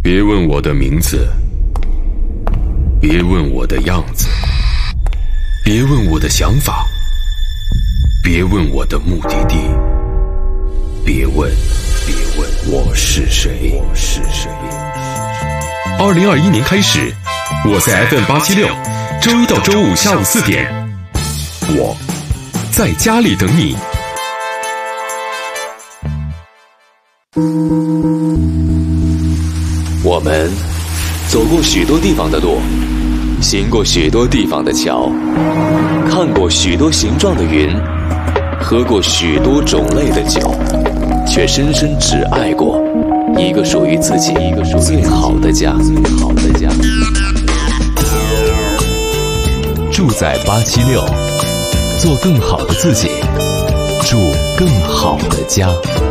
别问我的名字，别问我的样子，别问我的想法，别问我的目的地，别问我是谁。2021年开始，我在 FM876，周一到周五下午4点，我在家里等你。 我们走过许多地方的路，行过许多地方的桥，看过许多形状的云，喝过许多种类的酒，却深深只爱过一个属于自己最好的家。住在876，做更好的自己，住更好的家。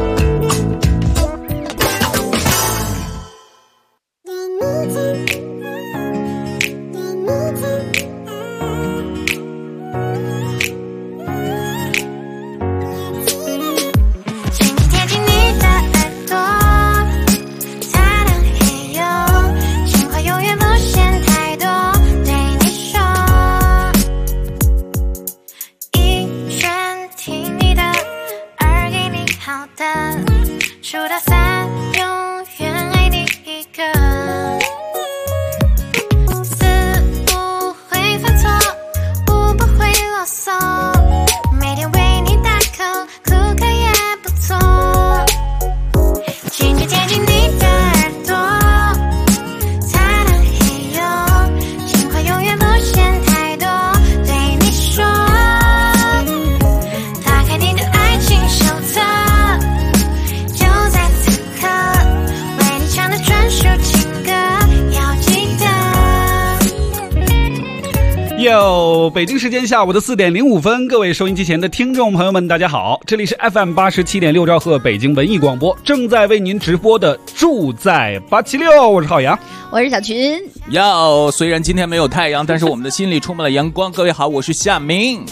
北京时间下午的4点05分，各位收音机前的听众朋友们，大家好，这里是 FM87.6兆赫北京文艺广播，正在为您直播的住在876，我是浩洋， 我是小群。 虽然今天没有太阳，但是我们的心里充满了阳光。各位好，我是夏明。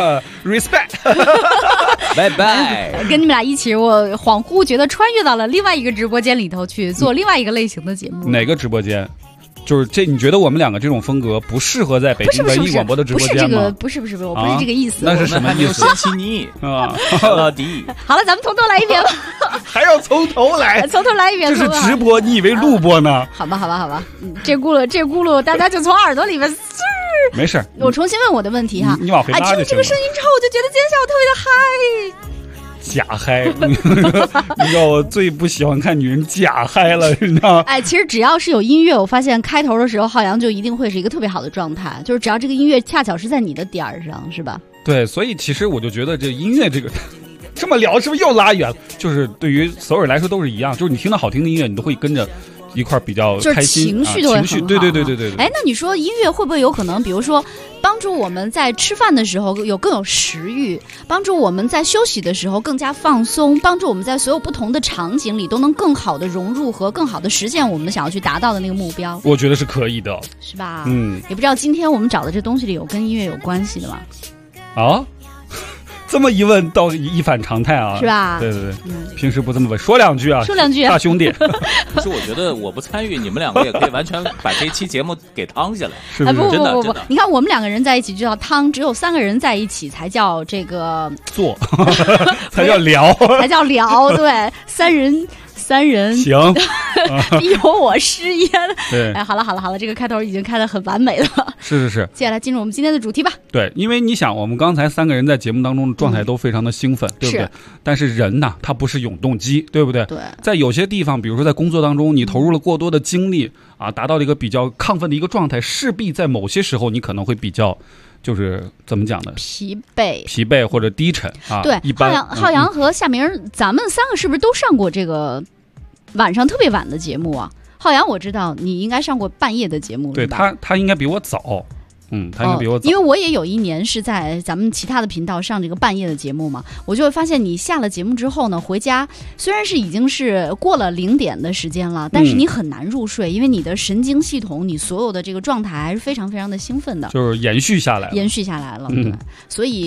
respect 拜拜。 跟你们俩一起，我恍惚觉得穿越到了另外一个直播间里头去做另外一个类型的节目。 哪个直播间？就是这，你觉得我们两个这种风格不适合在北京文艺广播的直播间吗？ 不是，我不是这个意思。 那是什么意思？ 先起你啊，老弟。 好了，咱们从头来一遍吧。 还要从头来？ 从头来一遍。 这是直播，你以为录播呢？ 好吧，这轱辘，大家就从耳朵里面。 没事， 我重新问我的问题哈。 你往回拉就行了。 听这个声音之后，我就觉得今天下午特别的嗨。 假嗨，你知道我最不喜欢看女人假嗨了，你知道？ 其实只要是有音乐，我发现开头的时候，浩洋就一定会是一个特别好的状态，就是只要这个音乐恰巧是在你的点儿上，是吧？对， 所以其实我就觉得这音乐这个这么聊是不是又拉远了？就是对于所有人来说都是一样，就是你听到好听的音乐，你都会跟着一块比较开心， 就是情绪都会很好。 对。 那你说音乐会不会有可能，比如说帮助我们在吃饭的时候更有食欲，帮助我们在休息的时候更加放松，帮助我们在所有不同的场景里都能更好的融入和更好的实现我们想要去达到的那个目标？ 我觉得是可以的， 是吧？也不知道今天我们找的这东西里有跟音乐有关系的吗？ 啊？这么一问倒一反常态啊， 是吧？ 对，平时不这么问，说两句啊，大兄弟。 可是我觉得我不参与，你们两个也可以完全把这期节目给趟下来， 是不是？ 不，你看我们2个人在一起就叫趟，只有3个人在一起才叫这个做，才叫聊， 才叫聊。对，三人行， 必有我师焉。 对， 好了，这个开头已经开得很完美了。 是。 接下来进入我们今天的主题吧。 对，因为你想，我们刚才3个人在节目当中的状态都非常的兴奋，对不对？但是人呢，他不是永动机，对不对？ 对。 在有些地方，比如说在工作当中，你投入了过多的精力啊，达到了一个比较亢奋的一个状态，势必在某些时候你可能会比较。就是怎么讲呢？ 疲惫或者低沉啊。 对， 一般浩洋和夏明，咱们3个是不是都上过这个晚上特别晚的节目啊？浩洋，我知道你应该上过半夜的节目， 对他应该比我早。他应该比我早， 因为我也有一年是在咱们其他的频道上这个半夜的节目嘛，我就会发现你下了节目之后呢，回家虽然是已经是过了0点的时间了，但是你很难入睡，因为你的神经系统，你所有的这个状态还是非常非常的兴奋的， 就是延续下来了。 对，所以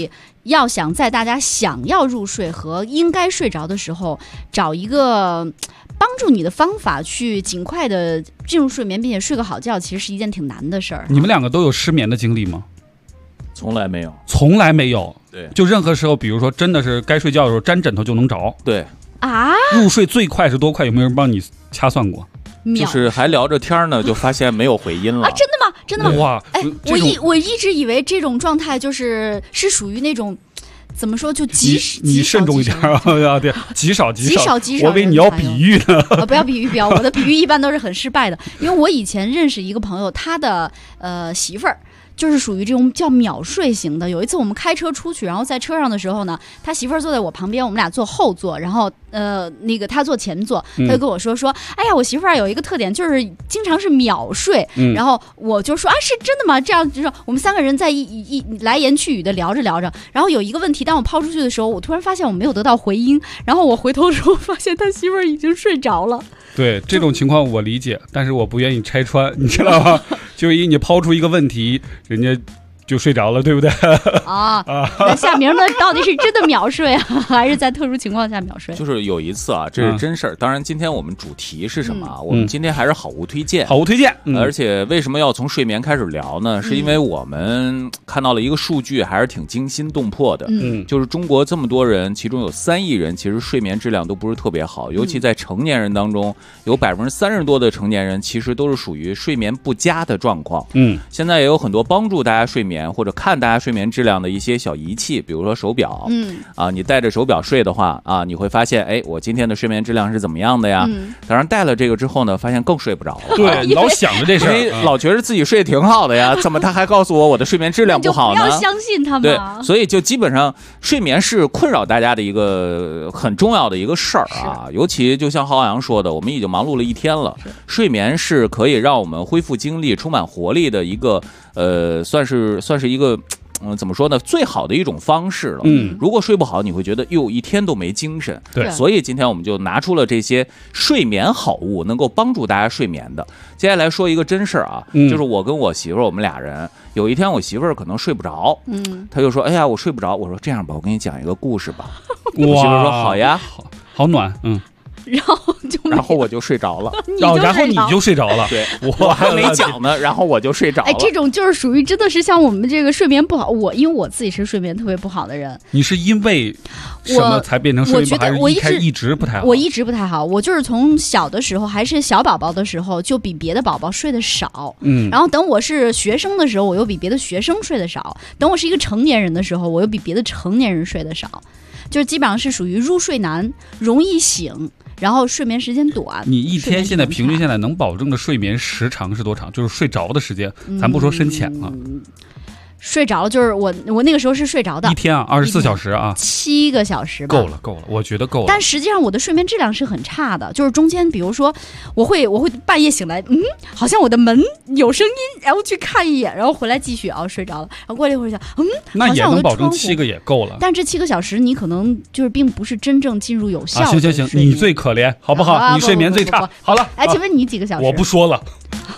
要想在大家想要入睡和应该睡着的时候，找一个帮助你的方法去尽快的进入睡眠，并且睡个好觉，其实是一件挺难的事儿。 你们两个都有失眠的经历吗？ 从来没有， 从来没有。 对， 就任何时候，比如说真的是该睡觉的时候，沾枕头就能着。 对啊， 入睡最快是多快？有没有人帮你掐算过？ 就是还聊着天呢，就发现没有回音了。 啊，真的吗？真的吗？ 哇， 哎，我一直以为这种状态是属于那种。怎么说？就你慎重一点啊！对，极少。我以为你要比喻呢。 不要比喻，我的比喻一般都是很失败的。因为我以前认识一个朋友，他的媳妇儿就是属于这种叫秒睡型的。有一次我们开车出去，然后在车上的时候呢，他媳妇儿坐在我旁边，我们俩坐后座，然后那个他坐前座，他就跟我说，哎呀，我媳妇儿有一个特点，就是经常是秒睡。然后我就说啊，是真的吗？这样就是我们三个人在一来言去语的聊着，然后有一个问题，当我抛出去的时候，我突然发现我没有得到回音，然后我回头的时候发现他媳妇儿已经睡着了。 对，这种情况我理解，但是我不愿意拆穿，你知道吗？就以你抛出一个问题，人家就睡着了，对不对？ 那夏明呢？到底是真的秒睡啊，还是在特殊情况下秒睡？ 就是有一次啊，这是真事儿。当然，今天我们主题是什么啊？我们今天还是好物推荐。好物推荐。 而且为什么要从睡眠开始聊呢？是因为我们看到了一个数据，还是挺惊心动魄的。就是中国这么多人，其中有3亿人，其实睡眠质量都不是特别好。尤其在成年人当中，有30%多的成年人其实都是属于睡眠不佳的状况。现在也有很多帮助大家睡眠或者看大家睡眠质量的一些小仪器，比如说手表。你戴着手表睡的话啊，你会发现，哎，我今天的睡眠质量是怎么样的呀？当然戴了这个之后呢，发现更睡不着了。 对，老想着这事儿，老觉得自己睡得挺好的呀，怎么他还告诉我的睡眠质量不好呢？ 不要相信他们。 对，所以就基本上睡眠是困扰大家的一个很重要的一个事儿啊。尤其就像浩洋说的，我们已经忙碌了一天了，睡眠是可以让我们恢复精力、充满活力的一个算是一个。怎么说呢？最好的一种方式了。如果睡不好，你会觉得哟，一天都没精神。 对， 所以今天我们就拿出了这些睡眠好物，能够帮助大家睡眠的。接下来说一个真事儿啊，就是我跟我媳妇儿，我们俩人有一天，我媳妇儿可能睡不着，她就说：“哎呀，我睡不着。”我说：“这样吧，我给你讲一个故事吧。”我媳妇儿说：“好呀， 好暖。” 然后我就睡着了， 然后你就睡着了。 对，我还没讲呢，然后我就睡着了。 哎，这种就是属于真的是像我们这个睡眠不好，因为我自己是睡眠特别不好的人。 你是因为什么才变成睡眠不好？还是一直不太好？ 我一直不太好，我就是从小的时候还是小宝宝的时候，就比别的宝宝睡得少。然后等我是学生的时候，我又比别的学生睡得少。等我是一个成年人的时候，我又比别的成年人睡得少。就是基本上是属于入睡难，容易醒。然后睡眠时间短。 你一天现在平均下来能保证的睡眠时长是多长？就是睡着的时间，咱不说深浅了。 睡着就是我那个时候是睡着的， 一天啊，24小时啊 ，7个小时吧， 够了，我觉得够了。 但实际上我的睡眠质量是很差的，就是中间比如说我会半夜醒来，好像我的门有声音，然后去看一眼，然后回来继续睡着了，然后过了一会儿想， 那也能保证7个也够了。 但这7个小时你可能就是并不是真正进入有效的。 行，你最可怜，好不好？你睡眠最差。好了， 哎，请问你几个小时？ 我不说了。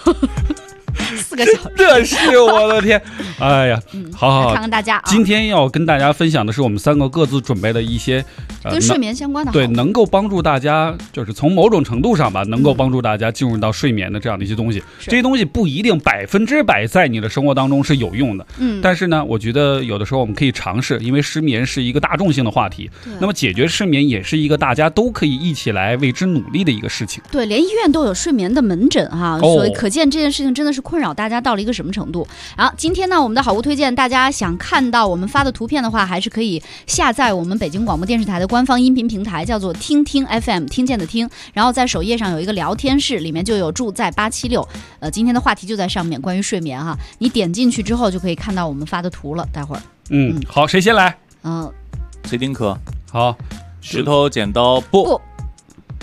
4个小时， 真的是我的天！哎呀，好， 看看大家。 今天要跟大家分享的是我们3个各自准备的一些跟睡眠相关的， 对，能够帮助大家，就是从某种程度上吧，能够帮助大家进入到睡眠的这样的一些东西。这些东西不一定100%在你的生活当中是有用的，但是呢，我觉得有的时候我们可以尝试，因为失眠是一个大众性的话题，那么解决失眠也是一个大家都可以一起来为之努力的一个事情。 对，连医院都有睡眠的门诊哈，所以可见这件事情真的是困扰大家到了一个什么程度。然后今天呢，我们的好物推荐，大家想看到我们发的图片的话，还是可以下载我们北京广播电视台的官方音频平台，叫做听听 FM， 听见的听。然后在首页上有一个聊天室，里面就有住在876。今天的话题就在上面，关于睡眠哈。你点进去之后就可以看到我们发的图了。待会儿， 好，谁先来？ 崔丁克。 好， 石头剪刀布。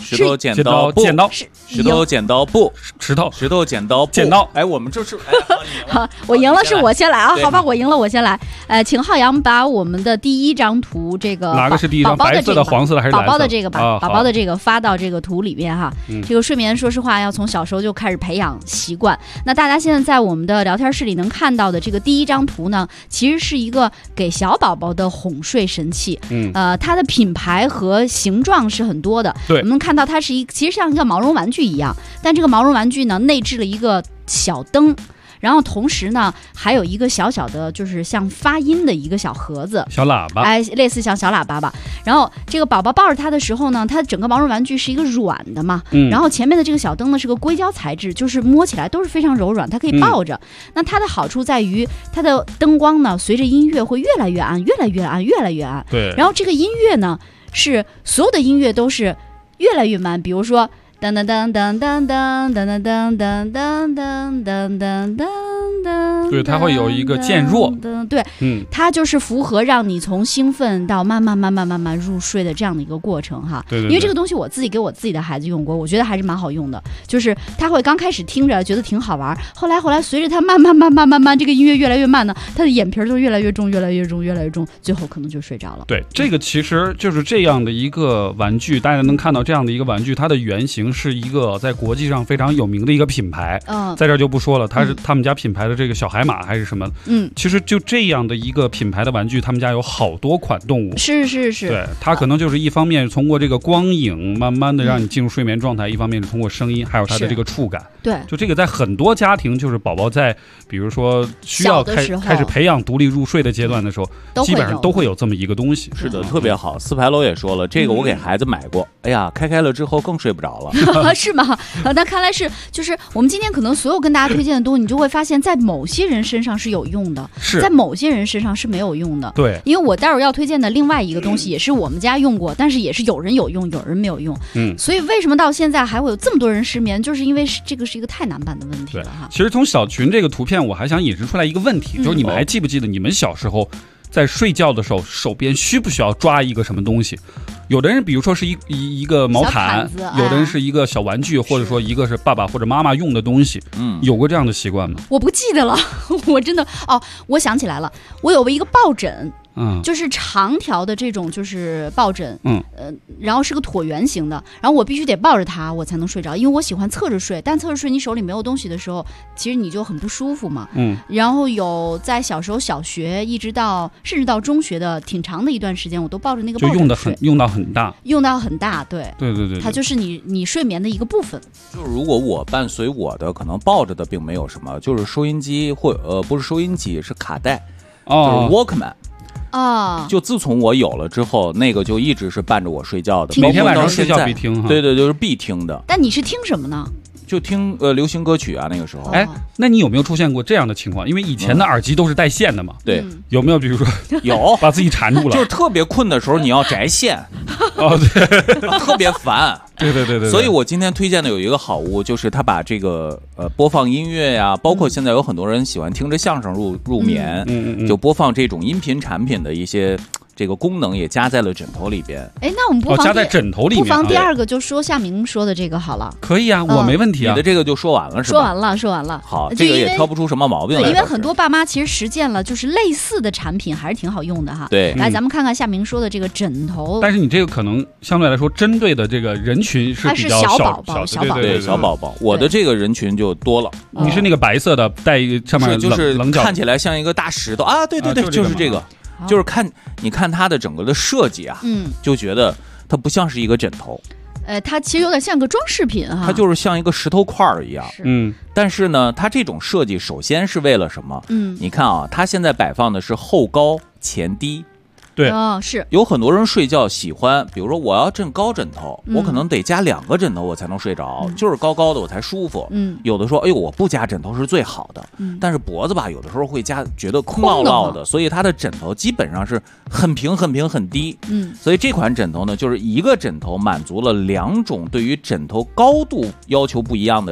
石头剪刀布， 剪刀， 石头剪刀布， 石头剪刀布， 剪刀。 哎，我们这是好，我赢了，是我先来啊，好吧，我赢了，我先来。请浩洋把我们的第一张图，这个哪个是第一张？白色的、黄色的还是蓝色？ 宝宝的这个吧，宝宝的这个发到这个图里面哈。这个睡眠，说实话，要从小时候就开始培养习惯。那大家现在在我们的聊天室里能看到的这个第一张图呢，其实是一个给小宝宝的哄睡神器。它的品牌和形状是很多的。 对， 我们看到它是其实像一个毛绒玩具一样，但这个毛绒玩具呢，内置了一个小灯。然后同时呢，还有一个小小的，就是像发音的一个小盒子， 小喇叭， 哎，类似像小喇叭吧。然后这个宝宝抱着它的时候呢，它整个毛绒玩具是一个软的嘛，然后前面的这个小灯呢是个硅胶材质，就是摸起来都是非常柔软，它可以抱着。那它的好处在于，它的灯光呢，随着音乐会越来越暗，越来越暗，越来越暗。 对。 然后这个音乐呢，是所有的音乐都是越来越慢，比如说。噔噔噔噔噔噔噔噔噔噔噔噔噔噔， 对，它会有一个渐弱， 对，它就是符合让你从兴奋到慢慢入睡的这样的一个过程哈。 对， 因为这个东西我自己给我自己的孩子用过，我觉得还是蛮好用的。就是他会刚开始听着觉得挺好玩，后来随着他慢慢这个音乐越来越慢呢，他的眼皮就越来越重，越来越重，越来越重，最后可能就睡着了。 对，这个其实就是这样的一个玩具，大家能看到这样的一个玩具，它的原型是一个在国际上非常有名的一个品牌，在这儿就不说了，它是他们家品牌的这个小海马还是什么，其实就这样的一个品牌的玩具，他们家有好多款动物， 是， 对，它可能就是一方面通过这个光影慢慢的让你进入睡眠状态，一方面是通过声音，还有它的这个触感， 对， 就这个在很多家庭，就是宝宝在比如说需要开始培养独立入睡的阶段的时候，基本上都会有这么一个东西。 是的，特别好。四牌楼也说了，这个我给孩子买过，哎呀，开了之后更睡不着了。 是吗？那看来是，就是我们今天可能所有跟大家推荐的东西，你就会发现，在某些人身上是有用的，在某些人身上是没有用的。 对， 因为我待会儿要推荐的另外一个东西，也是我们家用过，但是也是有人有用，有人没有用。所以为什么到现在还会有这么多人失眠，就是因为这个是一个太难办的问题了哈。 其实从小群这个图片，我还想引申出来一个问题，就是你们还记不记得你们小时候在睡觉的时候，手边需不需要抓一个什么东西？有的人比如说是一个毛毯，有的人是一个小玩具，或者说一个是爸爸或者妈妈用的东西。有过这样的习惯吗？ 我不记得了，我真的我想起来了，我有一个抱枕。就是长条的这种就是抱枕，然后是个椭圆形的，然后我必须得抱着它我才能睡着，因为我喜欢侧着睡，但侧着睡你手里没有东西的时候，其实你就很不舒服嘛。然后有在小时候小学一直到甚至到中学的挺长的一段时间，我都抱着那个抱枕睡， 用到很大，对， 它就是你睡眠的一个部分。 就是如果我伴随我的可能抱着的并没有什么，就是收音机或不是收音机是卡带，就是 Walkman。就自从我有了之后，那个就一直是伴着我睡觉的， 每天晚上睡觉必听。 对，就是必听的。 但你是听什么呢？ 就听流行歌曲啊，那个时候。 哎，那你有没有出现过这样的情况？因为以前的耳机都是带线的嘛。 对， 有没有比如说有把自己缠住了？ 就是特别困的时候，你要摘线。 对， 特别烦。 对。 所以我今天推荐的有一个好物，就是他把这个播放音乐呀，包括现在有很多人喜欢听着相声入眠，就播放这种音频产品的一些。这个功能也加在了枕头里边。 哎，那我们不妨加在枕头里面， 不妨第二个就说夏明说的这个好了。 可以啊，我没问题啊。 你的这个就说完了是吧？ 说完了。 好，这个也挑不出什么毛病来。 对，因为很多爸妈其实实践了，就是类似的产品还是挺好用的哈。 对， 来咱们看看夏明说的这个枕头。 但是你这个可能相对来说针对的这个人群是比较小宝宝， 对小宝宝。我的这个人群就多了。 你是那个白色的带上面就是棱角， 看起来像一个大石头啊！对，就是这个。就是你看它的整个的设计啊，就觉得它不像是一个枕头， 它其实有点像个装饰品哈， 它就是像一个石头块一样，但是呢，它这种设计首先是为了什么？你看啊，它现在摆放的是后高前低。 对， 是有很多人睡觉喜欢，比如说我要枕高枕头，我可能得加2个枕头我才能睡着，就是高高的我才舒服。有的说，哎呦，我不加枕头是最好的，但是脖子吧，有的时候会觉得空落落的，所以它的枕头基本上是很平很低。所以这款枕头呢，就是一个枕头满足了2种对于枕头高度要求不一样的人。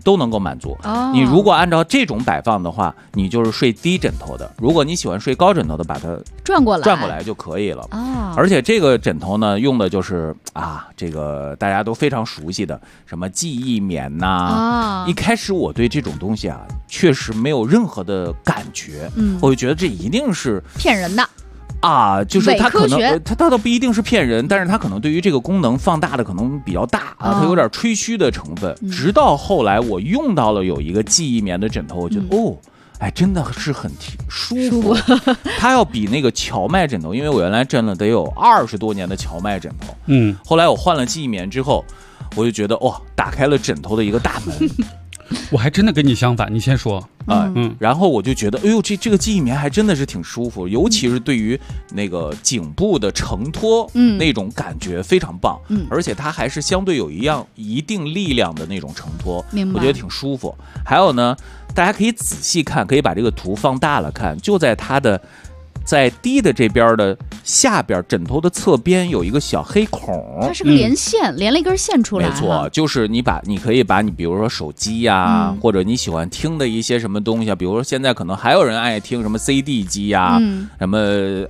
都能够满足。你如果按照这种摆放的话，你就是睡低枕头的；如果你喜欢睡高枕头的，把它转过来就可以了。而且这个枕头呢，用的就是这个大家都非常熟悉的什么记忆棉呐。一开始我对这种东西确实没有任何的感觉，我就觉得这一定是骗人的。 就是它可能它倒不一定是骗人，但是它可能对于这个功能放大的可能比较大它有点吹嘘的成分。直到后来我用到了有一个记忆棉的枕头，我觉得真的是很舒服。它要比那个荞麦枕头，因为我原来枕了得有20多年的荞麦枕头，后来我换了记忆棉之后，我就觉得打开了枕头的一个大门。 我还真的跟你相反，你先说。 然后我就觉得，这个记忆棉还真的是挺舒服，尤其是对于那个颈部的承托，那种感觉非常棒。而且它还是相对有一定力量的那种承托，我觉得挺舒服。还有呢，大家可以仔细看，可以把这个图放大了看，就在它的在低的这边的下边枕头的侧边有一个小黑孔， 它是个连线，连了一根线出来。 没错，就是你可以把你比如说手机呀，或者你喜欢听的一些什么东西比如说现在可能还有人爱听什么 CD 机呀，什么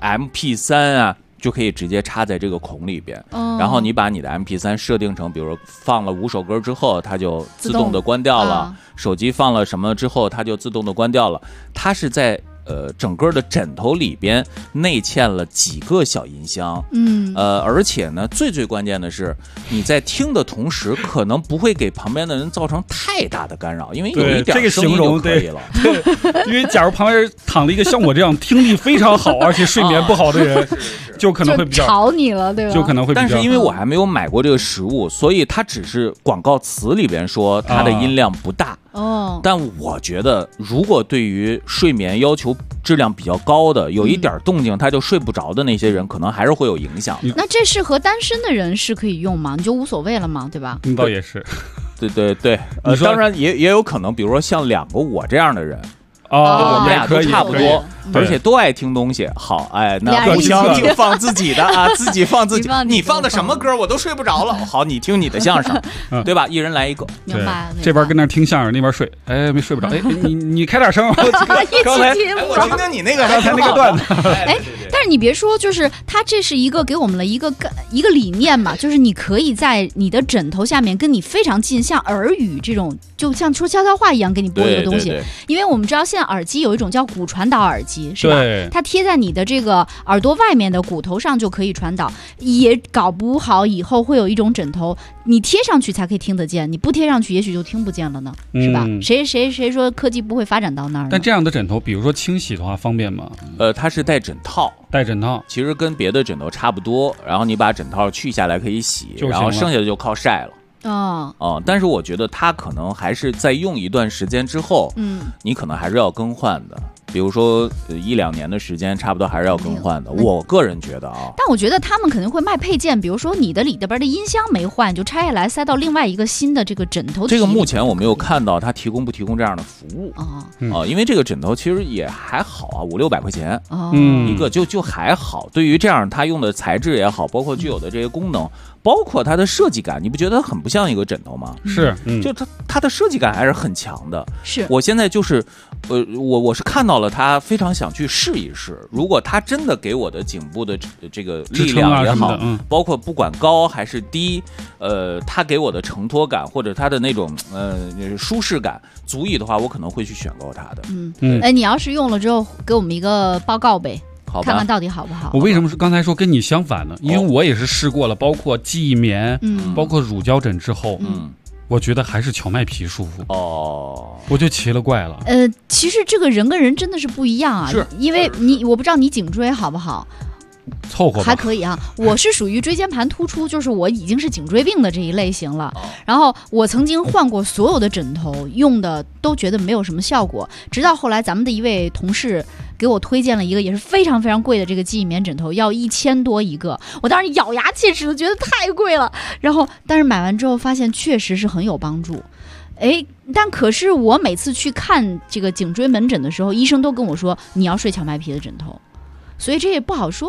MP3 啊，就可以直接插在这个孔里边。然后你把你的 MP3 设定成比如放了5首歌之后它就自动的关掉了，手机放了什么之后它就自动的关掉了。它是在整个的枕头里边内嵌了几个小音箱，而且呢，最关键的是，你在听的同时，可能不会给旁边的人造成太大的干扰，因为有一点声音就可以了。 对，因为假如旁边躺了一个像我这样听力非常好，而且睡眠不好的人，就可能会比较吵你了，对吧？ 就可能会比较。 但是因为我还没有买过这个实物，所以它只是广告词里边说它的音量不大。但我觉得，如果对于睡眠要求质量比较高的，有一点动静他就睡不着的那些人，可能还是会有影响。 那这适合单身的人是可以用吗？你就无所谓了吗？对吧？ 倒也是。 对，当然也有可能，比如说像2个我这样的人。我们俩都差不多，而且都爱听东西。好，那互相放自己的自己放自己。你放的什么歌我都睡不着了。好，你听你的相声，对吧？一人来一个。 明白。 这边跟那听相声，那边睡，没睡不着。你开点声。刚才我听听你那个刚才那个段子。 但是你别说，就是它这是一个给我们了一个理念嘛，就是你可以在你的枕头下面跟你非常近，像耳语这种，就像说悄悄话一样给你播一个东西。因为我们知道现在耳机有一种叫骨传导耳机，是吧？它贴在你的这个耳朵外面的骨头上就可以传导，也搞不好以后会有一种枕头，你贴上去才可以听得见，你不贴上去也许就听不见了呢，是吧？谁说科技不会发展到那儿呢？ 但这样的枕头，比如说清洗的话方便吗？ 它是带枕套，其实跟别的枕头差不多，然后你把枕套去下来可以洗，然后剩下的就靠晒了。但是我觉得它可能还是在用一段时间之后，你可能还是要更换的。比如说1-2年的时间，差不多还是要更换的。我个人觉得但我觉得他们肯定会卖配件，比如说你的里边的音箱没换，就拆下来塞到另外一个新的这个枕头。 这个目前我没有看到他提供不提供这样的服务因为这个枕头其实也还好500-600块钱一个就还好。对于这样他用的材质也好，包括具有的这些功能，包括它的设计感，你不觉得很不像一个枕头吗？ 是， 就它的设计感还是很强的。 是我现在就是我是看到了它，非常想去试一试。如果它真的给我的颈部的这个力量也好，包括不管高还是低，它给我的承托感或者它的那种舒适感足以的话，我可能会去选购它的。 你要是用了之后，给我们一个报告呗。看看到底好不好？ 我为什么刚才说跟你相反呢？因为我也是试过了，包括记忆棉，包括乳胶枕之后，我觉得还是荞麦皮舒服我就奇了怪了。 其实这个人跟人真的是不一样啊，因为我不知道你颈椎好不好。 凑合吧还可以啊，我是属于椎间盘突出，就是我已经是颈椎病的这一类型了。然后我曾经换过所有的枕头，用的都觉得没有什么效果，直到后来咱们的一位同事给我推荐了一个也是非常非常贵的这个记忆棉枕头，要1000多一个，我当时咬牙切齿的觉得太贵了。然后但是买完之后发现确实是很有帮助。但可是我每次去看这个颈椎门诊的时候，医生都跟我说你要睡荞麦皮的枕头，所以这也不好说。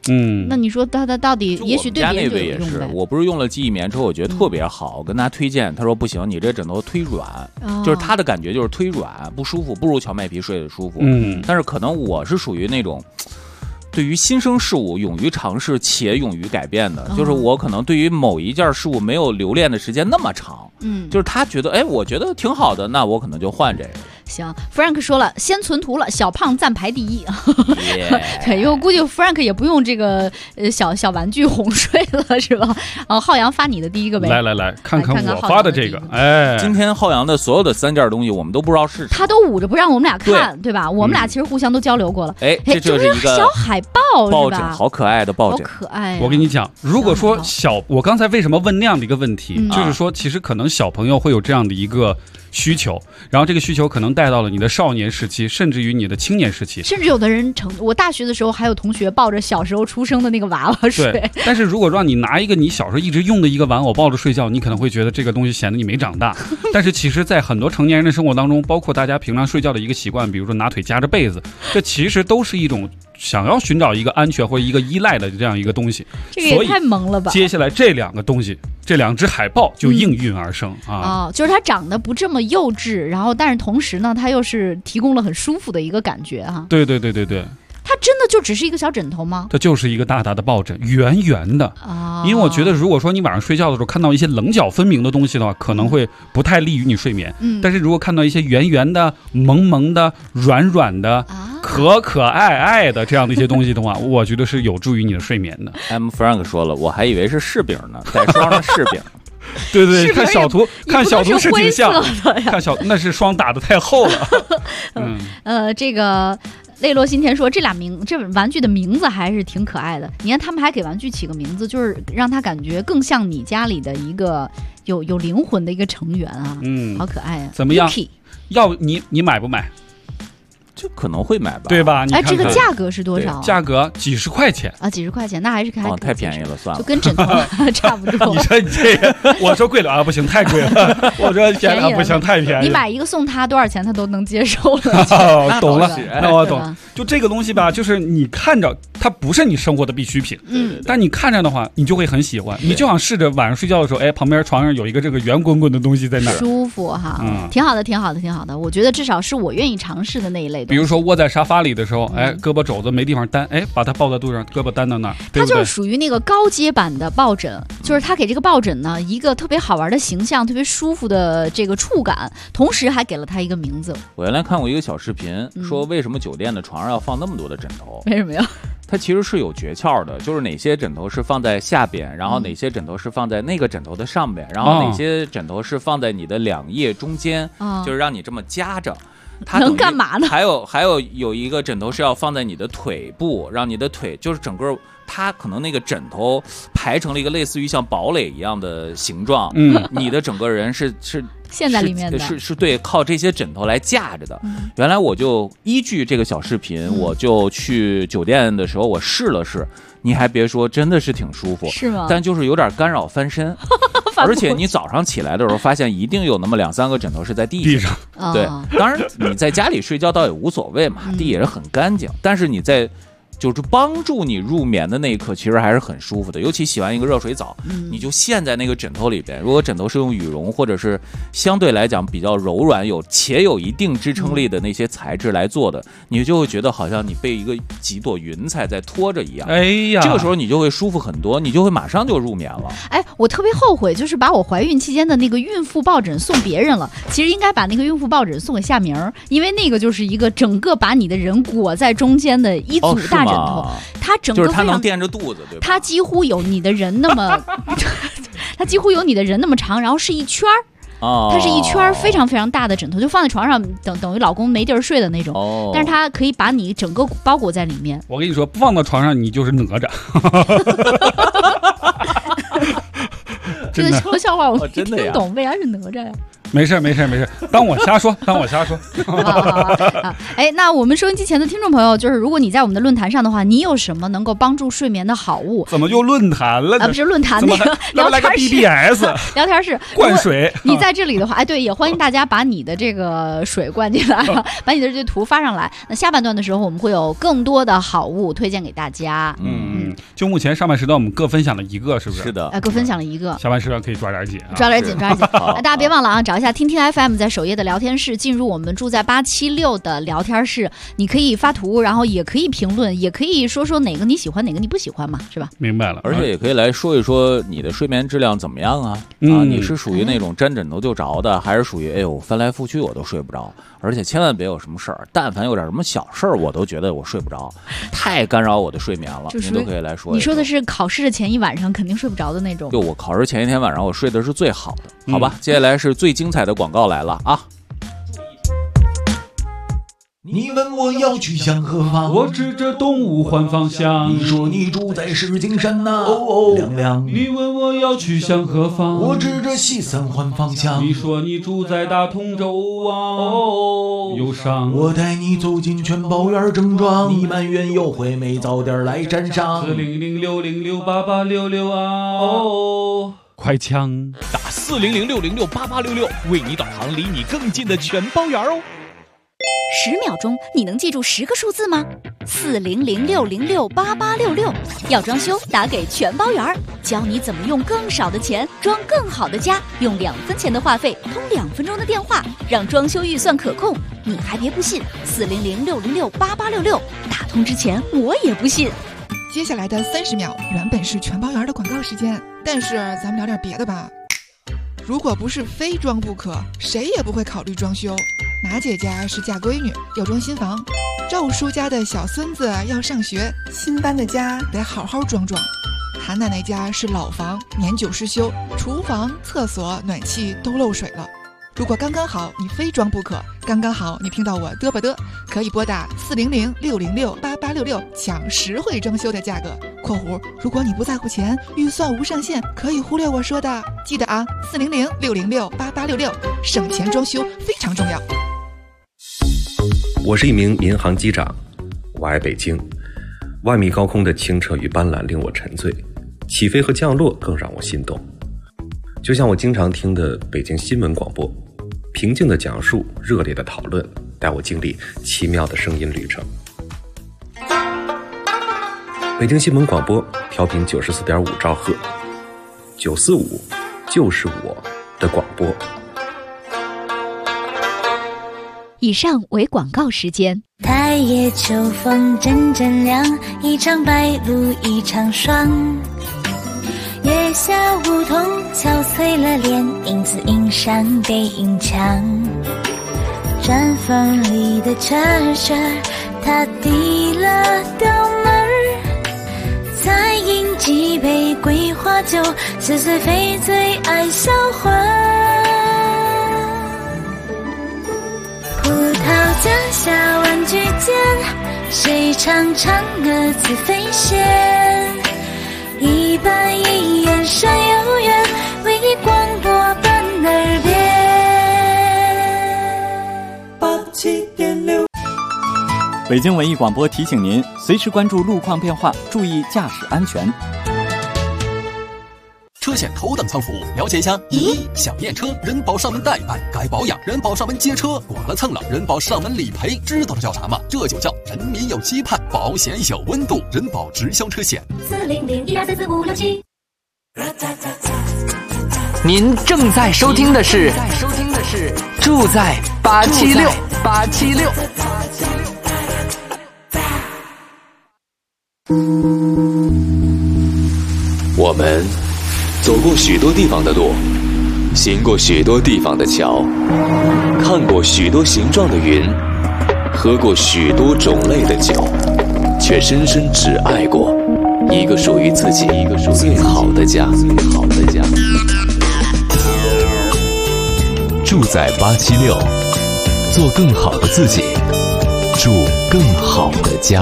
那你说他到底也许对别人就有用呗？ 我不是用了记忆棉之后，我觉得特别好，我跟他推荐，他说不行，你这枕头忒软，就是他的感觉就是忒软不舒服，不如荞麦皮睡得舒服。但是可能我是属于那种对于新生事物勇于尝试且勇于改变的，就是我可能对于某一件事物没有留恋的时间那么长，就是他觉得我觉得挺好的，那我可能就换这个。 行 ，Frank 说了，先存图了，小胖暂排第一。对，因为我估计 Frank 也不用这个小玩具哄睡了，是吧？浩洋发你的第一个呗。 来，看看我发的这个。 今天浩洋的所有的3件东西，我们都不知道是什么。 他都捂着不让我们俩看，对吧？我们俩其实互相都交流过了。 这就是一个小海报， 抱枕，好可爱的抱枕， 好可爱。 我跟你讲，如果说我刚才为什么问那样的一个问题，就是说，其实可能小朋友会有这样的一个需求，然后这个需求可能带到了你的少年时期，甚至于你的青年时期， 甚至有的人我大学的时候还有同学抱着小时候出生的那个娃娃睡。 对，但是如果让你拿一个你小时候一直用的一个玩偶抱着睡觉，你可能会觉得这个东西显得你没长大。但是其实在很多成年人的生活当中，包括大家平常睡觉的一个习惯，比如说拿腿夹着被子，这其实都是一种想要寻找一个安全或者一个依赖的这样一个东西。 这个也太萌了吧！ 接下来这2个东西，这2只海豹就应运而生就是它长得不这么幼稚，然后但是同时呢，它又是提供了很舒服的一个感觉哈。 对。 它真的就只是一个小枕头吗？ 它就是一个大大的抱枕，圆圆的。因为我觉得，如果说你晚上睡觉的时候看到一些棱角分明的东西的话，可能会不太利于你睡眠。但是如果看到一些圆圆的、萌萌的、软软的、可爱的这样的一些东西的话，我觉得是有助于你的睡眠的。 Frank 说了，我还以为是柿饼呢，带霜的柿饼。 对，看小图是挺像，那是霜打得太厚了。 这个泪落心田说，这玩具的名字还是挺可爱的。你看他们还给玩具起个名字，就是让他感觉更像你家里的一个有灵魂的一个成员啊。好可爱啊！ 怎么样？要你买不买？ 就可能会买吧， 对吧？ 这个价格是多少？ 价格几十块钱啊，几十块钱，那还是太便宜了，算了， 就跟枕头差不多。 你说你这个，我说贵了啊，不行，太贵了。我说便宜了，不行，太便宜了。 你买一个送他多少钱，他都能接受了。 懂了，那我懂。就这个东西吧，就是你看着它不是你生活的必需品，但你看着的话，你就会很喜欢，你就想试着晚上睡觉的时候，旁边床上有一个这个圆滚滚的东西在那儿， 舒服哈，挺好的。我觉得至少是我愿意尝试的那一类的。 比如说窝在沙发里的时候，胳膊肘子没地方担，把它抱在肚上，胳膊担到那儿， 它就是属于那个高阶版的抱枕，就是它给这个抱枕呢一个特别好玩的形象，特别舒服的这个触感，同时还给了它一个名字。 我原来看过一个小视频，说为什么酒店的床上要放那么多的枕头？ 为什么呀？ 它其实是有诀窍的，就是哪些枕头是放在下边，然后哪些枕头是放在那个枕头的上边，然后哪些枕头是放在你的2页中间，就是让你这么夹着。它能干嘛呢？ 还有一个枕头是要放在你的腿部，让你的腿就是整个，它可能那个枕头排成了一个类似于像堡垒一样的形状，你的整个人是陷在里面的， 是对，靠这些枕头来架着的。原来我就依据这个小视频，我就去酒店的时候我试了试，你还别说，真的是挺舒服， 是吗？ 但就是有点干扰翻身。而且你早上起来的时候，发现一定有那么2-3个枕头是在地上。对，当然你在家里睡觉倒也无所谓嘛，地也是很干净。但是你在就是帮助你入眠的那一刻，其实还是很舒服的。尤其洗完一个热水澡，你就陷在那个枕头里边。如果枕头是用羽绒或者是相对来讲比较柔软且有一定支撑力的那些材质来做的，你就会觉得好像你被几朵云彩在拖着一样。这个时候你就会舒服很多，你就会马上就入眠了。 我特别后悔，就是把我怀孕期间的那个孕妇抱枕送别人了。其实应该把那个孕妇抱枕送给夏明，因为那个就是一个整个把你的人裹在中间的一组大枕头，它整个就是它能垫着肚子，对吧？ 它几乎有你的人那么，它几乎有你的人那么长，然后是一圈它是一圈非常非常大的枕头，就放在床上等于老公没地儿睡的那种。但是它可以把你整个包裹在里面。 我跟你说，不放到床上你就是哪吒。 这个笑话我没听懂，为啥是哪吒呀？ 没事，当我瞎说。 哎，那我们收音机前的听众朋友，就是如果你在我们的论坛上的话，你有什么能够帮助睡眠的好物？ 怎么就论坛了？ 不是论坛，那个聊天室。 BBS 聊天室灌水。 你在这里的话，哎，对，也欢迎大家把你的这个水灌进来，把你的这些图发上来。那下半段的时候，我们会有更多的好物推荐给大家。 就目前上半时段我们各分享了一个，是不是？ 是的， 各分享了一个。 下半时段可以抓点紧啊！ 抓点紧。大家别忘了啊，找一下听听 FM 在首页的聊天室，进入我们住在876的聊天室，你可以发图，然后也可以评论，也可以说哪个你喜欢，哪个你不喜欢嘛，是吧？ 明白了。 而且也可以来说一说你的睡眠质量怎么样啊？你是属于那种沾枕头就着的，还是属于翻来覆去我都睡不着？而且千万别有什么事儿，但凡有点什么小事儿，我都觉得我睡不着，太干扰我的睡眠了。您都可以来说。 你说的是考试的前一晚上肯定睡不着的那种？ 就我考试前一天晚上我睡的是最好的，好吧？接下来是最精彩的广告来了啊！ 你问我要去向何方， 我指着东吴换方向。 你说你住在石景山呐，亮亮。 你问我要去向何方， 我指着西三环方向。 你说你住在大同州啊，忧伤。 我带你走进全宝园正庄，你埋怨有惠美，早点来沾上。 40060688866啊，快枪打40060688866，为你导航离你更近的全包园哦。 10秒钟，你能记住10个数字吗？40060688866，要装修打给全包园，教你怎么用更少的钱装更好的家，用2分钱的话费通2分钟的电话，让装修预算可控。你还别不信，40060688866，打通之前我也不信。 接下来的30秒原本是全包园的广告时间，但是咱们聊点别的吧。如果不是非装不可，谁也不会考虑装修。马姐家是嫁闺女，要装新房；赵叔家的小孙子要上学，新搬的家得好好装装；韩奶奶家是老房，年久失修，厨房、厕所、暖气都漏水了。如果刚刚好你非装不可，刚刚好你听到我嘚吧嘚，可以拨打40060688866抢实惠装修的价格（括弧如果你不在乎钱，预算无上限，可以忽略我说的）。记得啊，40060688866，省钱装修非常重要。 我是一名民航机长，我爱北京。万米高空的清澈与斑斓令我沉醉，起飞和降落更让我心动。就像我经常听的北京新闻广播，平静的讲述，热烈的讨论，带我经历奇妙的声音旅程。北京新闻广播调频94.5兆赫，945就是我的广播。 以上为广告时间。 太夜秋风阵阵凉，一场白露一场霜。月下梧桐敲碎了脸，影子映上背影墙。砖缝里的车车，他递了刀门儿，再饮几杯桂花酒，似醉非醉爱销魂。葡萄架下玩具间，谁唱嫦娥自飞仙？一板一眼山有缘，为你广播伴耳边。 87.6。北京文艺广播提醒您，随时关注路况变化，注意驾驶安全。 车险头等舱服务，了解一下。1. 想验车，人保上门代办；该保养，人保上门接车；剐了蹭了，人保上门理赔。知道这叫啥吗？这就叫人民有期盼，保险有温度，人保直销车险。 40012344567。 您正在收听的是住在876。 我们走过许多地方的路，行过许多地方的桥，看过许多形状的云，喝过许多种类的酒，却深深只爱过一个属于自己最好的家。 住在876，做更好的自己，住更好的家。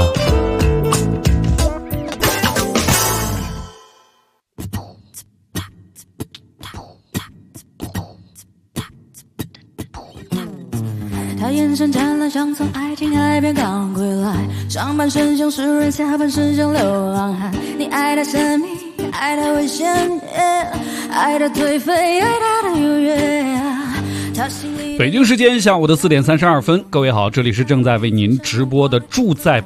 他眼神湛蓝，像从爱情海边刚归来，上半身像诗人，下半身像流浪汉。你爱他神秘，爱他危险，爱他颓废，爱他的优越。 北京时间下午的4点32分，各位好，这里是正在为您直播的住在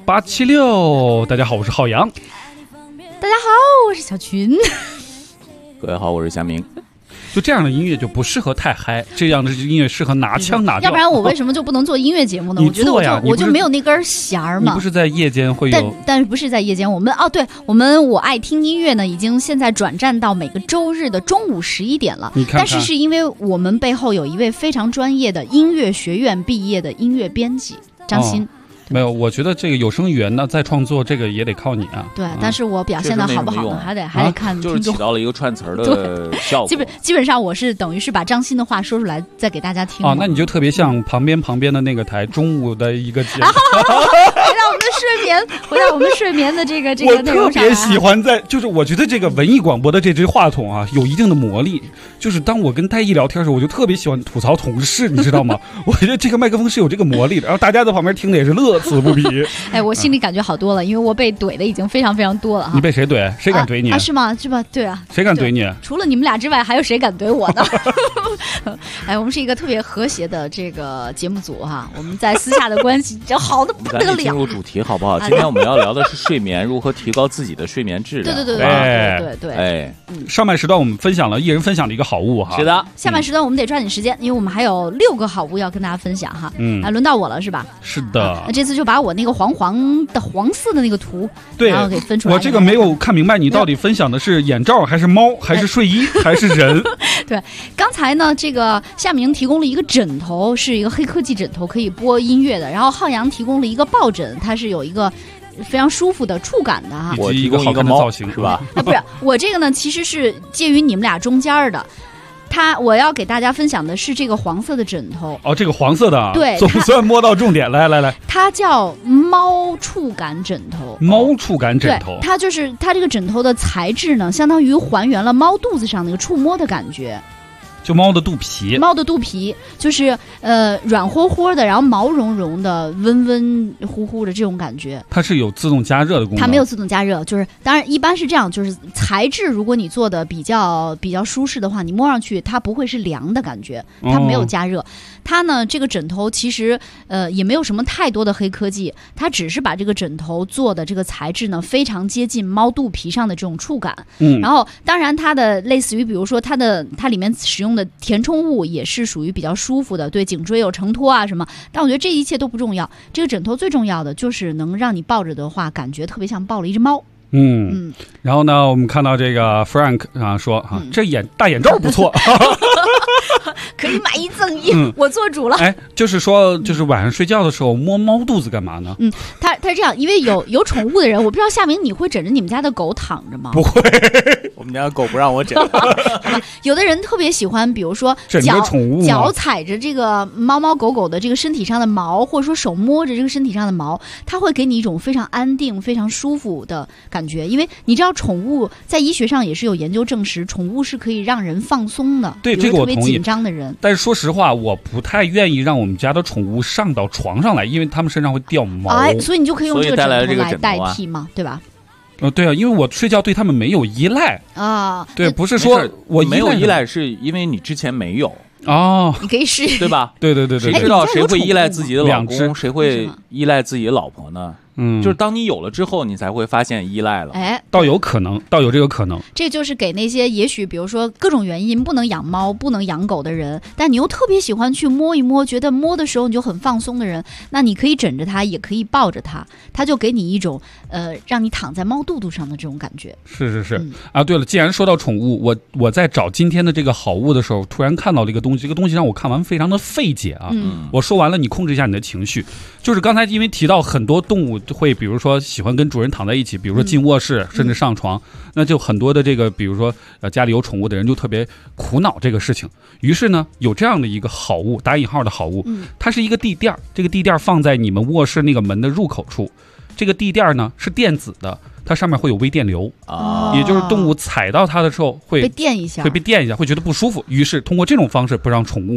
876。大家好，我是浩洋。 大家好，我是小群。 各位好，我是夏明。 就这样的音乐就不适合太嗨，这样的音乐适合拿腔拿调。 要不然我为什么就不能做音乐节目呢？我觉得我就没有那根弦儿嘛。 你不是在夜间会有？ 但是不是在夜间？我爱听音乐呢，已经现在转战到每个周日的中午11点了。 你看看， 但是是因为我们背后有一位非常专业的音乐学院毕业的音乐编辑张鑫。 没有，我觉得这个有声源呢，再创作这个也得靠你啊。 对，但是我表现的好不好呢，还得看听众。 就是起到了一个串词儿的效果。 基本上我是等于是把张鑫的话说出来，再给大家听。 那你就特别像旁边的那个台中午的一个节目。 回到我们睡眠的这个内容上。 我特别喜欢就是我觉得这个文艺广播的这支话筒啊，有一定的魔力。就是当我跟戴毅聊天的时候，我就特别喜欢吐槽同事，你知道吗？我觉得这个麦克风是有这个魔力的，然后大家在旁边听的也是乐此不疲。 我心里感觉好多了，因为我被怼的已经非常非常多了哈。 你被谁怼？谁敢怼你？ 是吗？是吧？对啊。 谁敢怼你？ 除了你们俩之外，还有谁敢怼我呢？我们是一个特别和谐的这个节目组哈，我们在私下的关系就好的不得了。 进入主题好不好？今天我们要聊的是睡眠，如何提高自己的睡眠质量。 对。 上半时段我们分享了一人分享的一个好物哈。 是的。 下半时段我们得抓紧时间，因为我们还有6个好物要跟大家分享哈。轮到我了是吧？ 是的。 这次就把我那个黄色的那个图， 对， 然后给分出来。 我这个没有看明白，你到底分享的是眼罩还是猫还是睡衣还是人？ 对，刚才呢，这个夏明提供了一个枕头，是一个黑科技枕头，可以播音乐的。然后浩洋提供了一个抱枕，它是有一个非常舒服的触感的哈。 我提供一个造型是吧？ 不是，我这个呢其实是介于你们俩中间的。我要给大家分享的是这个黄色的枕头。 这个黄色的啊， 对， 总算摸到重点。来， 它叫猫触感枕头。 猫触感枕头， 它就是它这个枕头的材质呢，相当于还原了猫肚子上那个触摸的感觉。 就猫的肚皮， 就是软和和的，然后毛茸茸的，温温乎乎的这种感觉。 它是有自动加热的功能？ 它没有自动加热，就是当然一般是这样，就是材质如果你做的比较舒适的话，你摸上去它不会是凉的感觉，它没有加热。它呢这个枕头其实也没有什么太多的黑科技，它只是把这个枕头做的这个材质呢非常接近猫肚皮上的这种触感。然后当然它的类似于比如说它里面使用的填充物也是属于比较舒服的，对颈椎有承托啊什么，但我觉得这一切都不重要，这个枕头最重要的就是能让你抱着的话感觉特别像抱了一只猫。 然后呢我们看到这个 Frank 说这大眼罩不错。 可以买1赠1，我做主了。 就是说，就是晚上睡觉的时候摸猫肚子干嘛呢？ 他是这样，因为有宠物的人，我不知道夏明你会枕着你们家的狗躺着吗？ 不会， 我们家的狗不让我枕。 有的人特别喜欢，比如说脚踩着这个猫狗的这个身体上的毛，或者说手摸着这个身体上的毛，它会给你一种非常安定、非常舒服的感觉。因为你知道，宠物在医学上也是有研究证实，宠物是可以让人放松的。 对，这个我同意。 特别紧张的人， 但是说实话，我不太愿意让我们家的宠物上到床上来，因为它们身上会掉毛。 所以你就可以用这个枕头来代替嘛，对吧？ 对啊，因为我睡觉对它们没有依赖啊。 对，不是说我没有依赖，是因为你之前没有。 你可以试， 对吧？ 对， 谁知道谁会依赖自己的老公，谁会依赖自己的老婆呢？就是当你有了之后，你才会发现依赖了。 倒有可能，倒有这个可能。 这就是给那些也许比如说各种原因不能养猫、不能养狗的人，但你又特别喜欢去摸一摸，觉得摸的时候你就很放松的人，那你可以枕着它，也可以抱着它，它就给你一种让你躺在猫肚肚上的这种感觉。 是对了，既然说到宠物，我在找今天的这个好物的时候，突然看到了一个东西，这个东西让我看完非常的费解啊。我说完了，你控制一下你的情绪。就是刚才因为提到很多动物会比如说喜欢跟主人躺在一起，比如说进卧室，甚至上床，那就很多的这个比如说家里有宠物的人就特别苦恼这个事情。于是呢有这样的一个好物，打引号的好物，它是一个地垫，这个地垫放在你们卧室那个门的入口处，这个地垫呢是电子的，它上面会有微电流也就是动物踩到它的时候会被电一下， 会觉得不舒服，于是通过这种方式不让宠物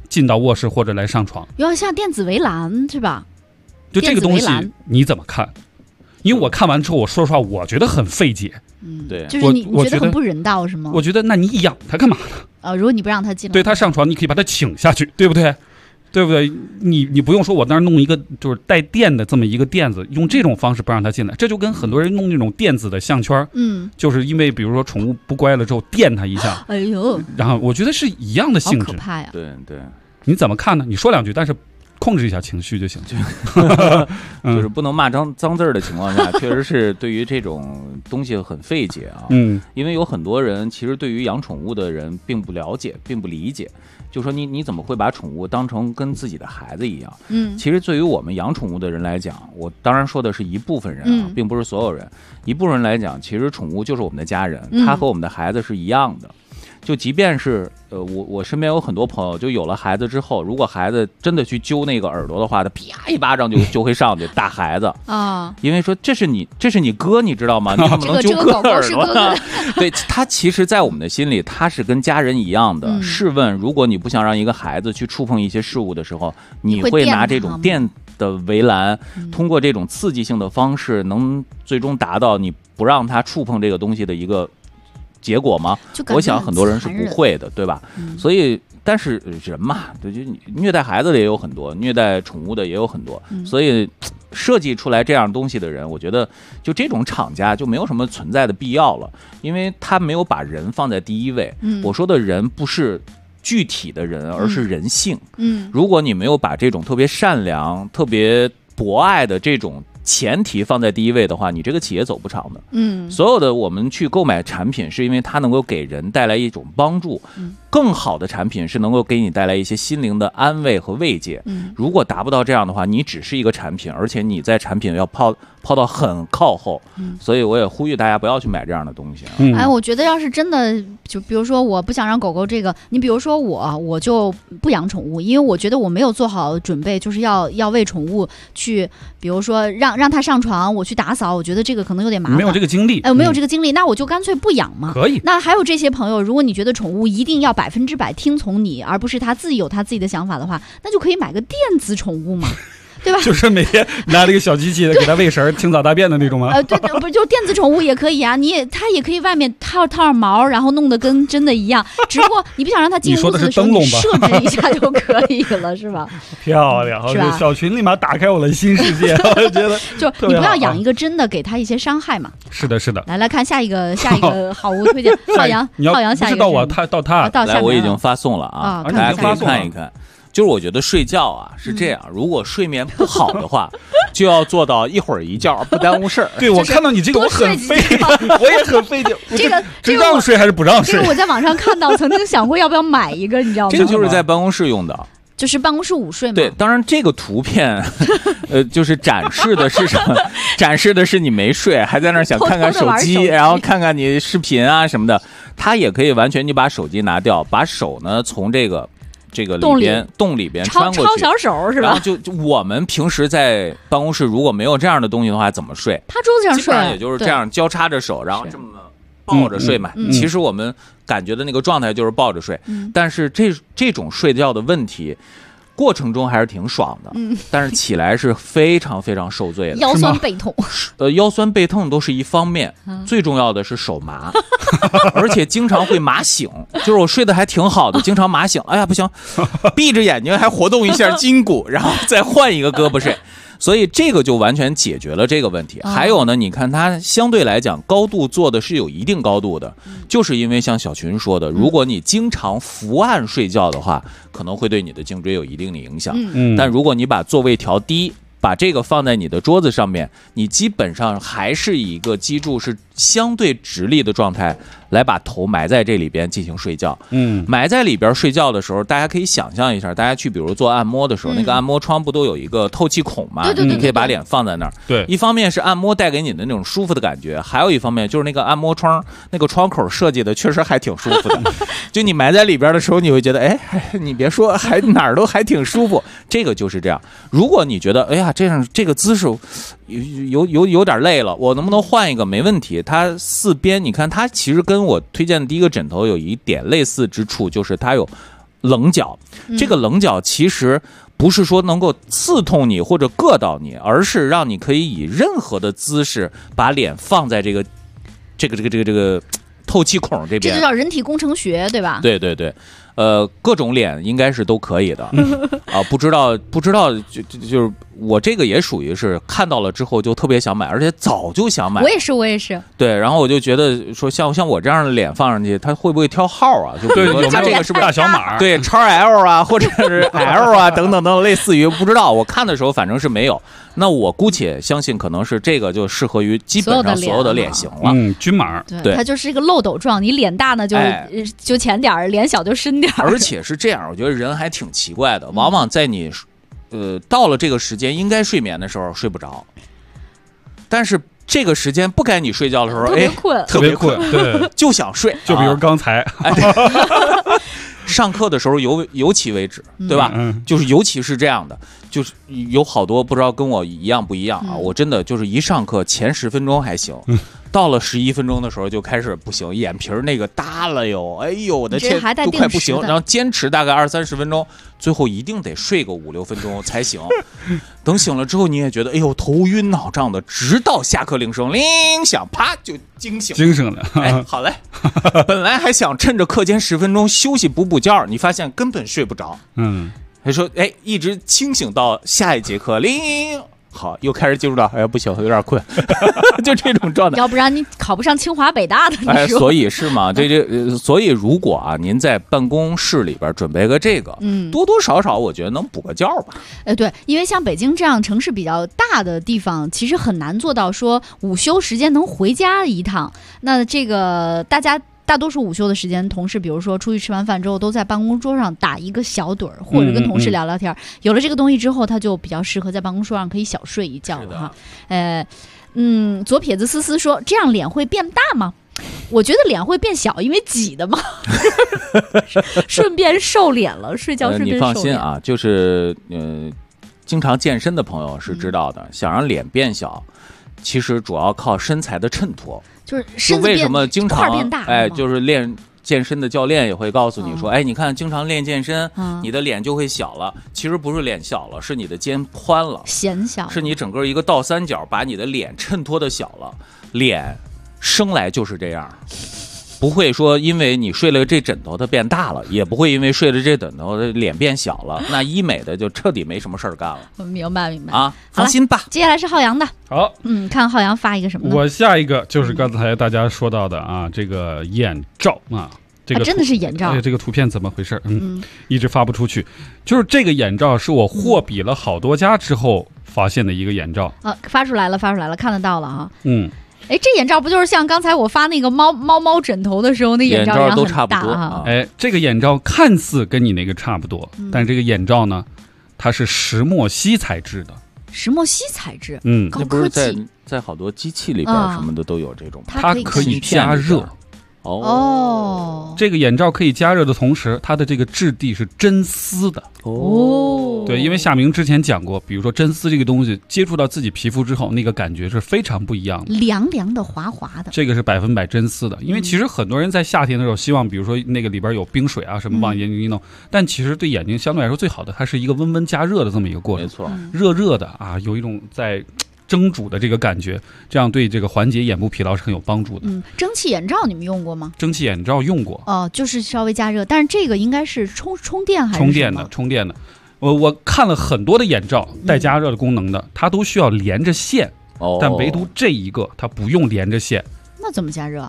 进到卧室或者来上床。 有点像电子围栏是吧？ 就这个东西你怎么看？因为我看完之后，我说实话，我觉得很费解。 对， 就是你觉得很不人道是吗？ 我觉得，那你养它干嘛呢？ 如果你不让它进来， 对它上床，你可以把它请下去，对不对？对不对？你不用说，我那儿弄一个就是带电的这么一个垫子，用这种方式不让它进来，这就跟很多人弄那种电子的项圈，就是因为比如说宠物不乖了之后电它一下， 哎呦， 然后我觉得是一样的性质， 好可怕呀！ 对对， 你怎么看呢？你说两句，但是控制一下情绪就行。 就是不能骂脏字儿的情况下，确实是对于这种东西很费解啊。因为有很多人其实对于养宠物的人并不了解，并不理解。就说你怎么会把宠物当成跟自己的孩子一样？其实对于我们养宠物的人来讲，我当然说的是一部分人啊，并不是所有人。一部分人来讲，其实宠物就是我们的家人，它和我们的孩子是一样的。就即便是我身边有很多朋友，就有了孩子之后，如果孩子真的去揪那个耳朵的话，他啪一巴掌就会上去打孩子啊，因为说这是你哥，你知道吗？你怎么能揪哥的耳朵呢？对，他其实，在我们的心里，他是跟家人一样的。试问，如果你不想让一个孩子去触碰一些事物的时候，你会拿这种电的围栏，通过这种刺激性的方式，能最终达到你不让他触碰这个东西的一个结果吗？我想很多人是不会的，对吧？所以，但是人嘛，就虐待孩子的也有很多，虐待宠物的也有很多，所以设计出来这样东西的人，我觉得就这种厂家就没有什么存在的必要了，因为他没有把人放在第一位。我说的人不是具体的人，而是人性。如果你没有把这种特别善良、特别博爱的这种前提放在第一位的话，你这个企业走不长的。所有的我们去购买产品，是因为它能够给人带来一种帮助。更好的产品是能够给你带来一些心灵的安慰和慰藉。如果达不到这样的话，你只是一个产品，而且你在产品要抛到很靠后。所以我也呼吁大家不要去买这样的东西。 我觉得要是真的，就比如说我不想让狗狗这个，你比如说我就不养宠物，因为我觉得我没有做好准备，就是要为宠物去，比如说让它上床，我去打扫，我觉得这个可能有点麻烦， 没有这个精力， 没有这个精力，那我就干脆不养嘛。 可以。 那还有这些朋友，如果你觉得宠物一定要100%听从你，而不是他自己有他自己的想法的话，那就可以买个电子宠物嘛。对吧？ 就是每天拿了一个小机器的给它喂食、清早大便的那种吗？ 对，不就电子宠物也可以啊，它也可以外面套上毛，然后弄得跟真的一样，只不过你不想让它进屋子的时候，你设置一下就可以了，是吧？ 漂亮， 是吧？ 小群立马打开我的新世界，我觉得就你不要养一个真的，给它一些伤害嘛。 是的，是的。 来看下一个好物推荐，浩洋下一个到我到他来，我已经发送了啊，大家可以看一看。就是我觉得睡觉啊是这样，如果睡眠不好的话，就要做到一会儿一觉，不耽误事儿。 对，我看到你这个我很费解，我也很费解。这个让睡还是不让睡？ 这个我在网上看到，曾经想过要不要买一个，你知道吗？ 这个就是在办公室用的。 就是办公室午睡嘛。 对，当然这个图片，就是展示的是什么？展示的是你没睡，还在那儿想看看手机，然后看看你视频啊什么的。它也可以完全你把手机拿掉，把手呢从这个洞里边穿过去， 抄小手是吧？ 然后就我们平时在办公室如果没有这样的东西的话，怎么睡？ 他桌子上睡， 基本上也就是这样交叉着手，然后这么抱着睡嘛。其实我们感觉的那个状态就是抱着睡，但是这种睡觉的问题。过程中还是挺爽的，但是起来是非常非常受罪的， 腰酸背痛。 腰酸背痛都是一方面，最重要的是手麻，而且经常会麻醒。就是我睡得还挺好的，经常麻醒，哎呀不行，闭着眼睛还活动一下筋骨，然后再换一个胳膊睡。所以这个就完全解决了这个问题。还有呢，你看它相对来讲高度做的是有一定高度的，就是因为像小群说的，如果你经常伏案睡觉的话，可能会对你的颈椎有一定的影响。但如果你把座位调低，把这个放在你的桌子上面，你基本上还是以一个脊柱是相对直立的状态来把头埋在这里边进行睡觉。埋在里边睡觉的时候，大家可以想象一下，大家去比如做按摩的时候，那个按摩窗不都有一个透气孔吗？你可以把脸放在那儿。 对， 一方面是按摩带给你的那种舒服的感觉，还有一方面就是那个按摩窗那个窗口设计的确实还挺舒服的。就你埋在里边的时候，你会觉得，哎，你别说，还哪儿都还挺舒服。这个就是这样。如果你觉得，哎呀，这个姿势有点累了，我能不能换一个？没问题。它四边，你看它其实跟我推荐的第一个枕头有一点类似之处，就是它有棱角。这个棱角其实不是说能够刺痛你或者硌到你，而是让你可以以任何的姿势把脸放在这个透气孔这边， 这就叫人体工程学，对吧？ 对对对，各种脸应该是都可以的啊，不知道，就是我这个也属于是看到了之后就特别想买，而且早就想买。 我也是。 对，然后我就觉得说像我这样的脸放上去，它会不会挑号啊？就比如说它这个是不是大小码？ 对，XL 啊，或者是 L 啊，等等，类似于不知道。我看的时候反正是没有。那我姑且相信，可能是这个就适合于基本上所有的脸型了。 均码。 对， 它就是一个漏斗状，你脸大呢就浅点儿，脸小就深点儿。 而且是这样，我觉得人还挺奇怪的，往往在你到了这个时间应该睡眠的时候睡不着，但是这个时间不该你睡觉的时候， 特别困， 对， 就想睡。 就比如刚才。 上课的时候尤其为止，对吧？就是尤其是这样的，就是有好多不知道跟我一样不一样啊！我真的就是一上课前10分钟还行，到了11分钟的时候就开始不行，眼皮儿那个耷了哟，哎呦我的天，都快不行。然后坚持大概20-30分钟，最后一定得睡个5-6分钟才行。等醒了之后，你也觉得哎呦头晕脑胀的，直到下课铃声铃响，啪就惊醒了。 哎，好嘞，本来还想趁着课间10分钟休息补觉，你发现根本睡不着。还说哎，一直清醒到下一节课铃。好，又开始进入到哎呀不行，有点困，就这种状态。 要不然你考不上清华北大的。 哎，所以是嘛，所以如果啊，您在办公室里边准备个这个，多多少少我觉得能补个觉吧。 对，因为像北京这样城市比较大的地方，其实很难做到说午休时间能回家一趟。那这个大多数午休的时间，同事比如说出去吃完饭之后，都在办公桌上打一个小盹儿，或者跟同事聊聊天。有了这个东西之后，他就比较适合在办公桌上可以小睡一觉了哈。左撇子思思说，这样脸会变大吗？我觉得脸会变小，因为挤的嘛。顺便瘦脸了，睡觉顺便瘦脸。 你放心啊，就是经常健身的朋友是知道的，想让脸变小，其实主要靠身材的衬托。 就是身子为什么经常变大？ 哎，就是练健身的教练也会告诉你说，哎，你看经常练健身，你的脸就会小了。其实不是脸小了，是你的肩宽了，显小，是你整个一个倒三角把你的脸衬托的小了。脸生来就是这样。不会说因为你睡了这枕头它变大了，也不会因为睡了这枕头的脸变小了，那医美的就彻底没什么事儿干了。 明白啊，放心吧。 接下来是浩洋的。 好， 看浩洋发一个什么呢？ 我下一个就是刚才大家说到的啊，这个眼罩啊，这个真的是眼罩。 这个图片怎么回事？一直发不出去。就是这个眼罩是我货比了好多家之后发现的一个眼罩。 发出来了，看得到了啊。哎，这眼罩不就是像刚才我发那个猫枕头的时候那眼罩一样都差不多啊？ 哎，这个眼罩看似跟你那个差不多，但是这个眼罩呢，它是石墨烯材质的。 石墨烯材质， 高科技，在好多机器里边什么的都有这种， 它可以加热。这个眼罩可以加热的同时，它的这个质地是真丝的。对，因为夏明之前讲过，比如说真丝这个东西接触到自己皮肤之后，那个感觉是非常不一样的， 凉凉的、滑滑的。 这个是100%真丝的，因为其实很多人在夏天的时候希望，比如说那个里边有冰水啊什么往眼睛一弄，但其实对眼睛相对来说最好的，它是一个温温加热的这么一个过程。 没错， 热热的啊，有一种在蒸煮的这个感觉，这样对这个缓解眼部疲劳是很有帮助的。 蒸汽眼罩你们用过吗？ 蒸汽眼罩用过。 就是稍微加热，但是这个应该是充电还是充电的。我看了很多的眼罩带加热的功能的，它都需要连着线，但唯独这一个它不用连着线。 那怎么加热？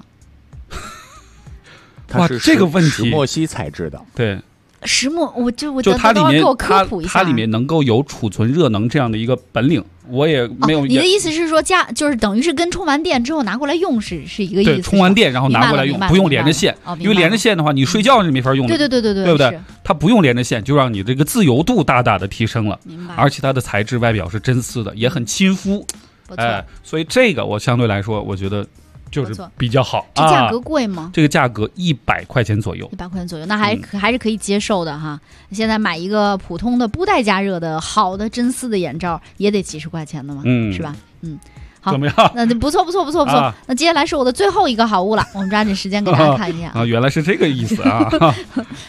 它是这个问题石墨烯材质的， 对。 石墨， 就它里面给我科普一下， 它里面能够有储存热能这样的一个本领，我也没有。 你的意思是说就是等于是跟充完电之后拿过来用是一个意思？ 对，充完电然后拿过来用，不用连着线，因为连着线的话，你睡觉是没法用的。 对， 对不对？它不用连着线，就让你这个自由度大大的提升了。 明白。 而且它的材质外表是真丝的，也很亲肤。所以这个我相对来说，我觉得。就是比较好。 这价格贵吗？ 这个价格100块钱左右。 100块钱左右，那还是可以接受的哈。现在买一个普通的不带加热的好的真丝的眼罩也得几十块钱的嘛，是吧？好， 怎么样？ 那不错。那接下来是我的最后一个好物了，我们抓紧时间给大家看一下原来是这个意思啊。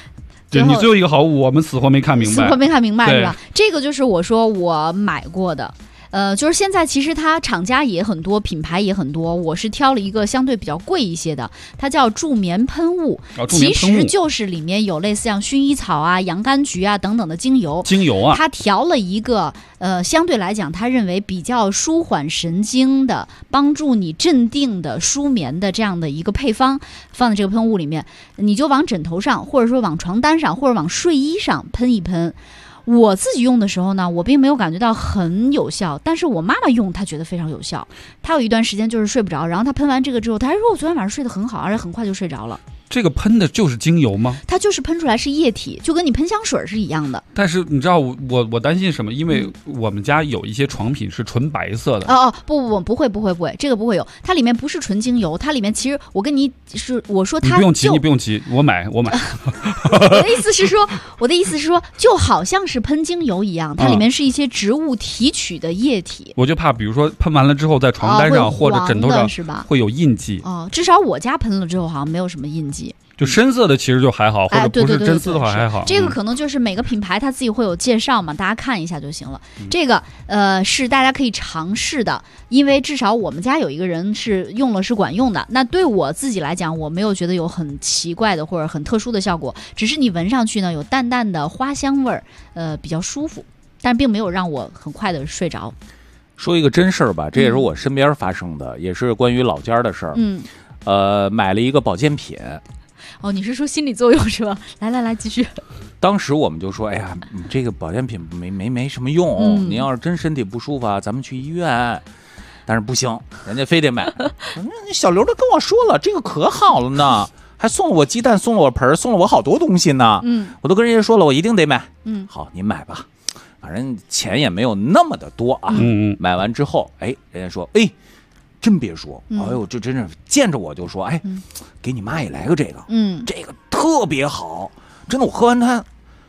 对，你最后一个好物，我们死活没看明白， 死活没看明白是吧？这个就是我说我买过的。就是现在其实它厂家也很多，品牌也很多，我是挑了一个相对比较贵一些的，它叫助眠喷雾，其实就是里面有类似像薰衣草啊、洋甘菊啊等等的精油啊，它调了一个相对来讲他认为比较舒缓神经的、帮助你镇定的、舒眠的这样的一个配方，放在这个喷雾里面，你就往枕头上，或者说往床单上，或者往睡衣上喷一喷。我自己用的时候呢，我并没有感觉到很有效，但是我妈妈用她觉得非常有效。她有一段时间就是睡不着，然后她喷完这个之后，她还说我昨天晚上睡得很好，而且很快就睡着了。 这个喷的就是精油吗？它就是喷出来是液体，就跟你喷香水是一样的。 但是你知道我担心什么？因为我们家有一些床品是纯白色的。 不会，这个不会有。它里面不是纯精油，它里面其实我跟你是我说它你不用急，我买。我的意思是说，就好像是喷精油一样，它里面是一些植物提取的液体。 我就怕，比如说喷完了之后，在床单上或者枕头上是吧？ 会有印记。 至少我家喷了之后好像没有什么印记。 就深色的其实就还好，或者不是真丝的话还好。 这个可能就是每个品牌它自己会有介绍嘛，大家看一下就行了。这个是大家可以尝试的，因为至少我们家有一个人是用了是管用的。那对我自己来讲，我没有觉得有很奇怪的或者很特殊的效果，只是你闻上去呢有淡淡的花香味儿，比较舒服，但并没有让我很快的睡着。 说一个真事儿吧，这也是我身边发生的，也是关于老家的事儿。买了一个保健品。 你是说心理作用是吧？来继续。 当时我们就说，哎呀，你这个保健品没什么用，您要是真身体不舒服啊，咱们去医院。但是不行，人家非得买。小刘都跟我说了，这个可好了呢，还送了我鸡蛋，送了我盆，送了我好多东西呢。我都跟人家说了，我一定得买。好，您买吧，反正钱也没有那么的多啊。买完之后，人家说，真别说，哎呦，这真是见着我就说，给你妈也来个这个，这个特别好，真的，我喝完它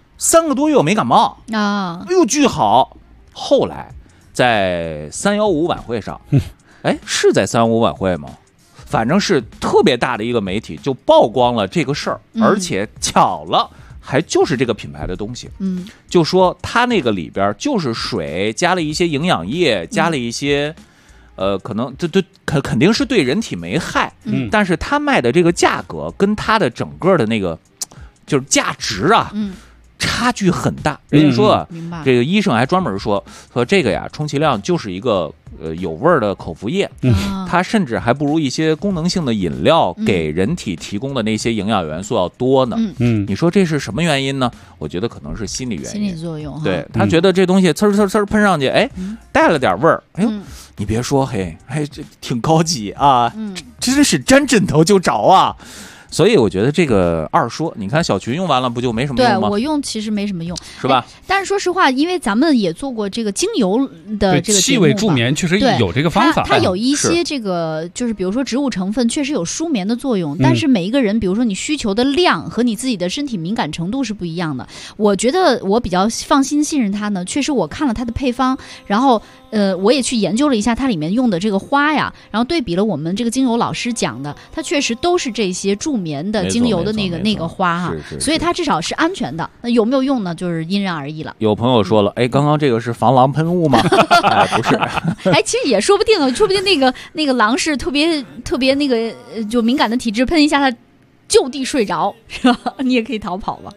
3个多月我没感冒啊，哎呦，巨好。后来在315晚会上，是在315晚会吗？反正是特别大的一个媒体就曝光了这个事儿，而且巧了，还就是这个品牌的东西，就说它那个里边就是水加了一些营养液，加了一些。可能肯定是对人体没害，但是他卖的这个价格跟他的整个的那个就是价值啊，差距很大。人家说，这个医生还专门说这个呀，充其量就是一个有味儿的口服液，它甚至还不如一些功能性的饮料给人体提供的那些营养元素要多呢。你说这是什么原因呢？我觉得可能是心理原因， 心理作用。 对，他觉得这东西呲呲喷上去，带了点味儿，哎呦。你别说，这挺高级啊，真是沾枕头就着啊。所以我觉得这个二说，你看小群用完了不就没什么用吗？ 对，我用其实没什么用， 是吧？ 但是说实话，因为咱们也做过这个精油的这个气味助眠，确实有这个方法。 它有一些这个就是比如说植物成分确实有舒眠的作用，但是每一个人比如说你需求的量和你自己的身体敏感程度是不一样的。我觉得我比较放心信任它呢，确实我看了它的配方，然后我也去研究了一下它里面用的这个花呀，然后对比了我们这个精油老师讲的，它确实都是这些助眠的精油的那个花哈，所以它至少是安全的。那有没有用呢？就是因人而异了。 有朋友说了，刚刚这个是防狼喷雾吗？不是。 其实也说不定啊，说不定那个狼是特别那个就敏感的体质，喷一下它就地睡着，是吧？你也可以逃跑吧。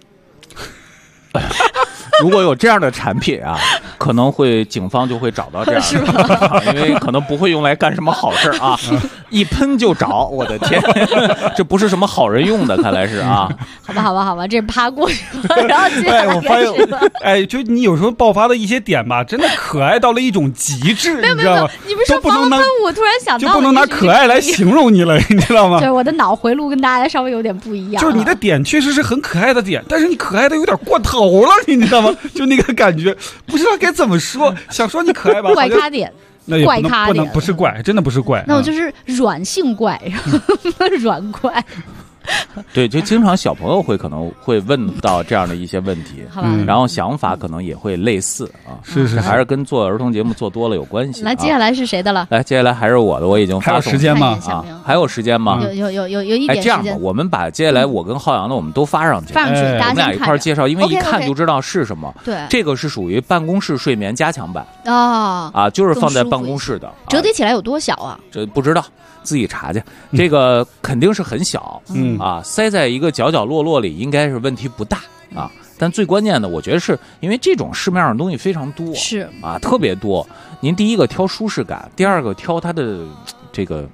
如果有这样的产品啊，可能警方就会找到这样的，因为可能不会用来干什么好事啊，一喷就着，我的天，这不是什么好人用的，看来是啊。 好吧，这趴过去了，然后接下来我发现，就你有时候爆发的一些点吧，真的可爱到了一种极致，你知道吗？ 你不是说防喷雾，我突然想到就不能拿可爱来形容你了，你知道吗？ 对，我的脑回路跟大家稍微有点不一样。 就是你的点确实是很可爱的点，但是你可爱的有点过头了，你知道吗？就那个感觉，不知道该怎么说。想说你可爱吧， 怪咖点， 那也不能不是怪，真的不是怪。 那我就是软性怪，软怪。 对，就经常小朋友可能会问到这样的一些问题，然后想法可能也会类似啊。 是， 还是跟做儿童节目做多了有关系。 来，接下来是谁的了？ 来，接下来还是我的，我已经发送。 还有时间吗？ 还有时间吗？ 有一点时间。 这样吧，我们把接下来我跟浩洋的我们都发上去， 大家我们俩一块介绍，因为一看就知道是什么。 对， 这个是属于办公室睡眠加强版就是放在办公室的。 折叠起来有多小啊？ 这不知道。自己查去，这个肯定是很小，塞在一个角角落落里应该是问题不大啊。但最关键的，我觉得是因为这种市面上的东西非常多， 是特别多。您第一个挑舒适感，第二个挑它的这个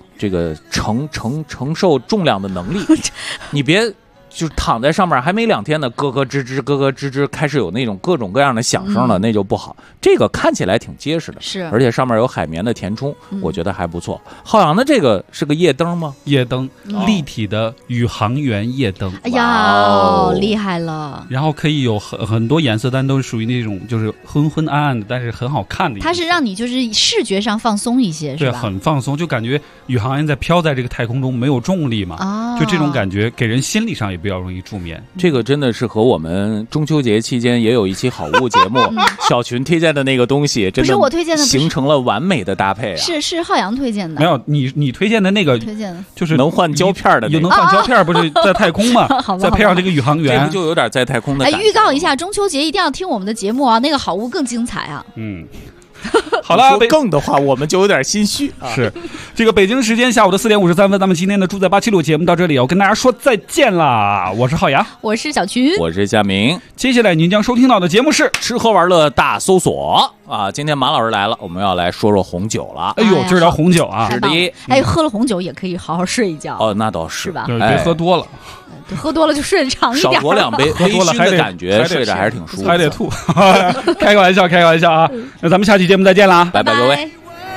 承受重量的能力，你别。就躺在上面还没2天呢，咯咯吱吱，开始有那种各种各样的响声了，那就不好。这个看起来挺结实的， 是， 而且上面有海绵的填充，我觉得还不错。浩洋的这个是个夜灯吗？ 夜灯，立体的宇航员夜灯。 哎呀，厉害了！ 然后可以有很多颜色，但都是属于那种就是昏昏暗暗的，但是很好看的。 它是让你就是视觉上放松一些， 对，很放松，就感觉宇航员在飘在这个太空中，没有重力嘛，就这种感觉，给人心理上也比较容易助眠。 这个真的是和我们中秋节期间也有一期好物节目小群推荐的那个东西，真的不是我推荐的， 形成了完美的搭配是浩洋推荐的。 没有，你推荐的那个推荐的就是能换胶片的， 有能换胶片，不是在太空嘛？再配上这个宇航员， 这不就有点在太空的感觉。 预告一下，中秋节一定要听我们的节目啊，那个好物更精彩啊。 好了， 说更的话，我们就有点心虚。 是，这个北京时间下午的4点53分，咱们今天的住在876节目到这里，要跟大家说再见啦！我是浩洋， 我是小群， 我是佳明。 接下来您将收听到的节目是吃喝玩乐大搜索啊！今天马老师来了，我们要来说说红酒了。 哎呦，今儿聊红酒啊！ 是的， 喝了红酒也可以好好睡一觉。 哦，那倒是吧？ 对，别喝多了。 喝多了就睡得长一点， 少酌2杯， 喝多了还得感觉睡着还是挺舒服， 还得吐。开个玩笑啊！那咱们下期节目再见啦， 拜拜各位。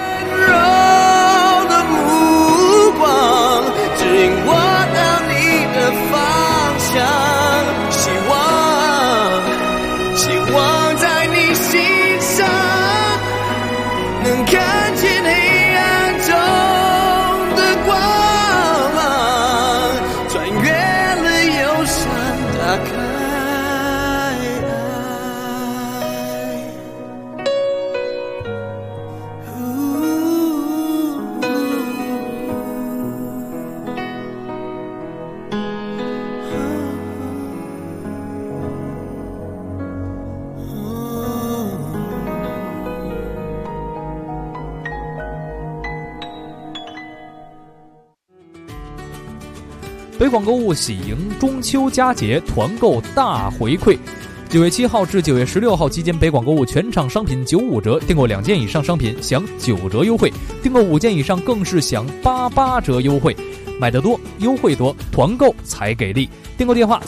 北广购物喜迎中秋佳节团购大回馈，9月7号至9月16号期间，北广购物全场商品95折，订购2件以上商品享9折优惠，订购5件以上更是享88折优惠。买得多，优惠多，团购才给力。订购电话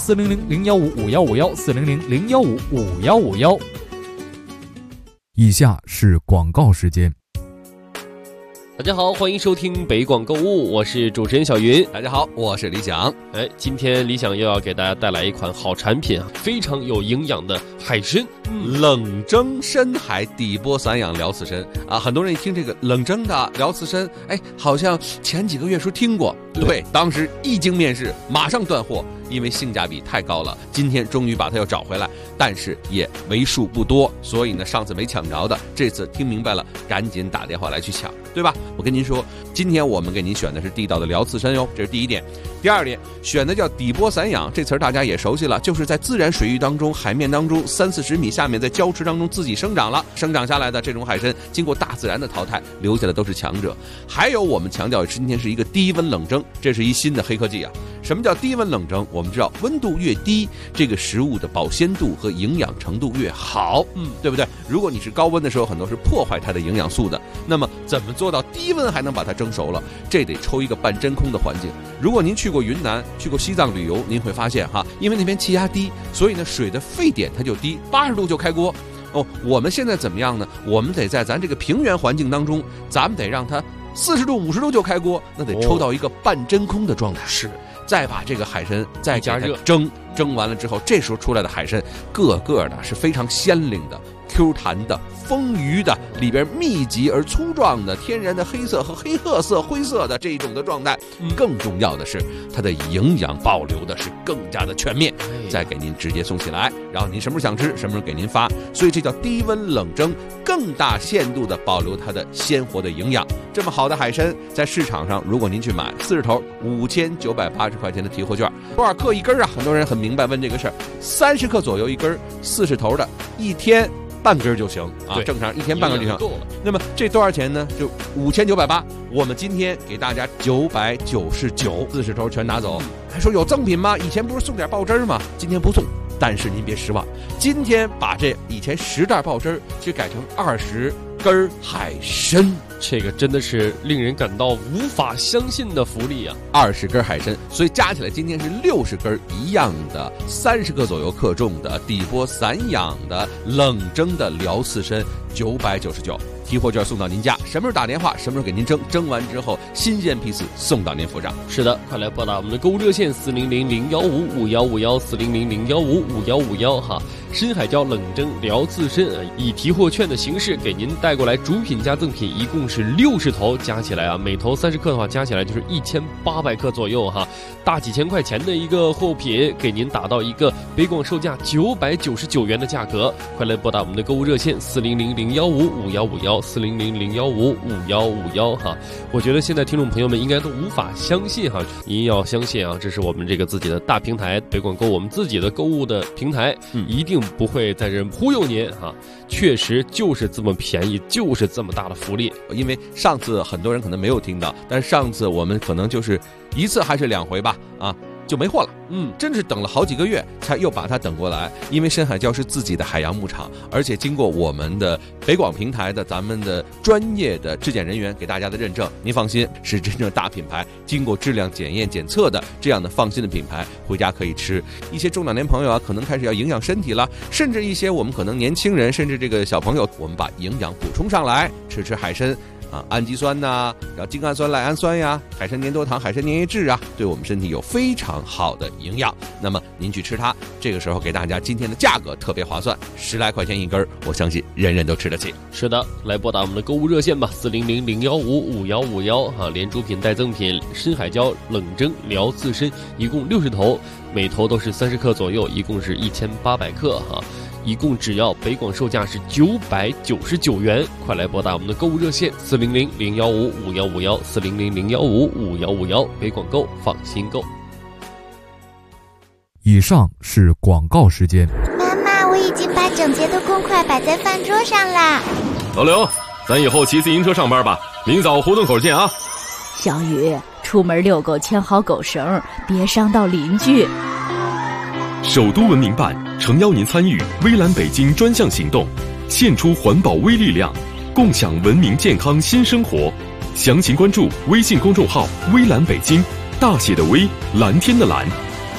400-015-5151，400-015-5151。以下是广告时间。 大家好，欢迎收听北广购物，我是主持人小云。 大家好，我是李想。 今天李想又要给大家带来一款好产品啊，非常有营养的海参， 冷蒸深海底波散养辽刺参啊。很多人一听这个冷蒸的辽刺参，好像前几个月时候听过，对，当时一经面世，马上断货，因为性价比太高了。今天终于把它又找回来，但是也为数不多，所以呢，上次没抢着的，这次听明白了，赶紧打电话来去抢，对吧？我跟您说，今天我们给您选的是地道的辽刺参哟，这是第一点。第二点，选的叫底波散养，这词儿大家也熟悉了，就是在自然水域当中、海面当中30-40米下面，在礁池当中自己生长下来的这种海参，经过大自然的淘汰，留下的都是强者。还有我们强调今天是一个低温冷蒸，这是一新的黑科技啊。什么叫低温冷蒸？我们知道温度越低，这个食物的保鲜度和营养程度越好，对不对？如果你是高温的时候，很多是破坏它的营养素的。那么怎么做到低温还能把它蒸熟了？这得抽一个半真空的环境。如果您去过云南、去过西藏旅游，您会发现因为那边气压低，所以呢水的沸点它就低，80度就开锅。我们现在怎么样呢？我们得在咱这个平原环境当中，咱们得让它40度、50度就开锅，那得抽到一个半真空的状态。 是。 再把这个海参再加热蒸完了之后，这时候出来的海参个个的是非常鲜灵的， Q 弹的、丰腴的，里边密集而粗壮的天然的黑色和黑褐色、灰色的这种的状态。更重要的是，它的营养保留的是更加的全面，再给您直接送起来，然后您什么时候想吃，什么时候给您发。所以这叫低温冷蒸，更大限度的保留它的鲜活的营养。这么好的海参，在市场上如果您去买40头5980块钱的提货券，多少克一根啊？很多人很明白问这个事儿，30克左右一根，40头的，1天半根就行啊，正常1天半根就行。那么这多少钱呢？就5980，我们今天给大家999，40头全拿走。还说有赠品吗？以前不是送点爆汁吗？今天不送。但是您别失望，今天把这以前10袋爆汁就改成20根海参， 这个真的是令人感到无法相信的福利啊 ！20根海参，所以加起来今天是60根一样的，30克左右克重的底波散养的冷蒸的辽刺参，999。提货券送到您家，什么时候打电话，什么时候给您蒸，蒸完之后新鲜批次送到您府上。 是的，快来拨打我们的购物热线400-015-5151，400-015-5151哈。深海椒冷蒸辽刺参以提货券的形式给您带过来，主品加赠品一共是60头，加起来啊，每头30克的话，加起来就是1800克左右哈，大几千块钱的一个货品，给您打到一个北广售价999元的价格。快来拨打我们的购物热线400-015-5151，400-015-5151哈。我觉得现在听众朋友们应该都无法相信哈，您要相信啊，这是我们这个自己的大平台北广购，我们自己的购物的平台，一定不会在这忽悠您哈，确实就是这么便宜，就是这么大的福利。 因为上次很多人可能没有听到，但是上次我们可能就是1次还是2回吧啊，就没货了。真是等了好几个月才又把它等过来。因为深海礁是自己的海洋牧场，而且经过我们的北广平台的咱们的专业的质检人员给大家的认证，您放心，是真正大品牌，经过质量检验检测的这样的放心的品牌，回家可以吃。一些中老年朋友啊，可能开始要营养身体了，甚至一些我们可能年轻人，甚至这个小朋友，我们把营养补充上来，吃海参。氨基酸呐，然后精氨酸、赖氨酸呀，海参粘多糖、海参粘液质啊，对我们身体有非常好的营养。那么您去吃它，这个时候给大家今天的价格特别划算，10来块钱一根，我相信人人都吃得起。 是的，来拨打我们的购物热线吧，400-015-5151哈，连主品带赠品，深海椒冷蒸辽刺参，一共60头，每头都是30克左右，一共是1800克哈。一共只要北广售价是999元，快来拨打我们的购物热线400-015-5151，400-015-5151，北广购，放心购。 以上是广告时间。 妈妈，我已经把整洁的公筷摆在饭桌上啦。 老刘，咱以后骑自行车上班吧，明早胡同口见啊。 小雨，出门遛狗牵好狗绳，别伤到邻居。 首都文明办诚邀您参与微蓝北京专项行动，献出环保微力量，共享文明健康新生活。详情关注微信公众号微蓝北京，大写的微，蓝天的蓝。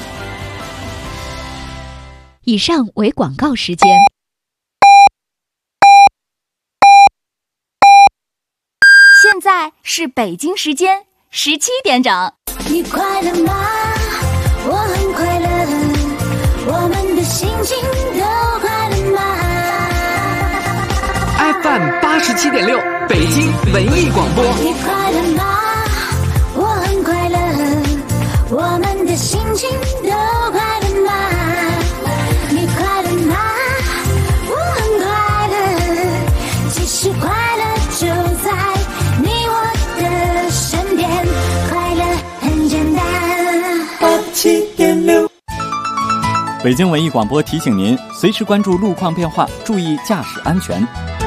以上为广告时间。 现在是北京时间17点整。 你快乐吗？我很快乐，我们的心情都快乐吗 ？FM 87.6，北京文艺广播。 你快乐吗？我很快乐，我们的心情都快乐吗？你快乐吗？我很快乐，其实快乐就在你我的身边，快乐很简单。87.6。 北京文艺广播提醒您，随时关注路况变化，注意驾驶安全。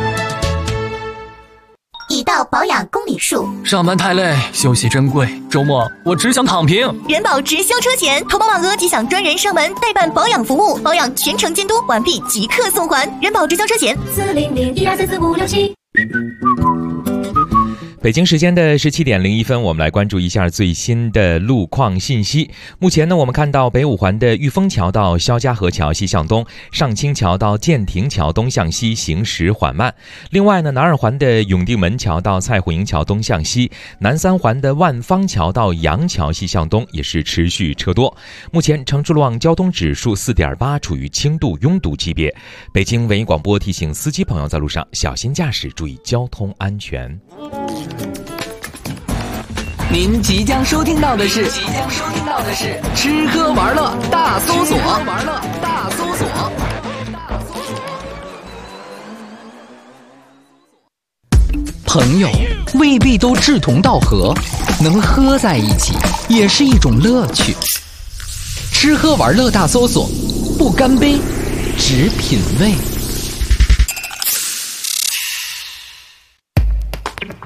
已到保养公里数， 上班太累，休息珍贵，周末我只想躺平。 人保直销车险，投保满额即享专人上门代办保养服务，保养全程监督，完毕即刻送还。人保直销车险，400-1234567。 北京时间的17点01分，我们来关注一下最新的路况信息。目前呢，我们看到北五环的玉峰桥到肖家河桥西向东，上清桥到建亭桥东向西行驶缓慢。另外呢，南二环的永定门桥到蔡虎营桥东向西，南三环的万方桥到杨桥西向东也是持续车多。目前城市路网交通指数4.8，处于轻度拥堵级别。北京文艺广播提醒司机朋友在路上小心驾驶，注意交通安全。 您即将收听到的是吃喝玩乐大搜索。朋友未必都志同道合，能喝在一起也是一种乐趣。吃喝玩乐大搜索，不干杯，只品味。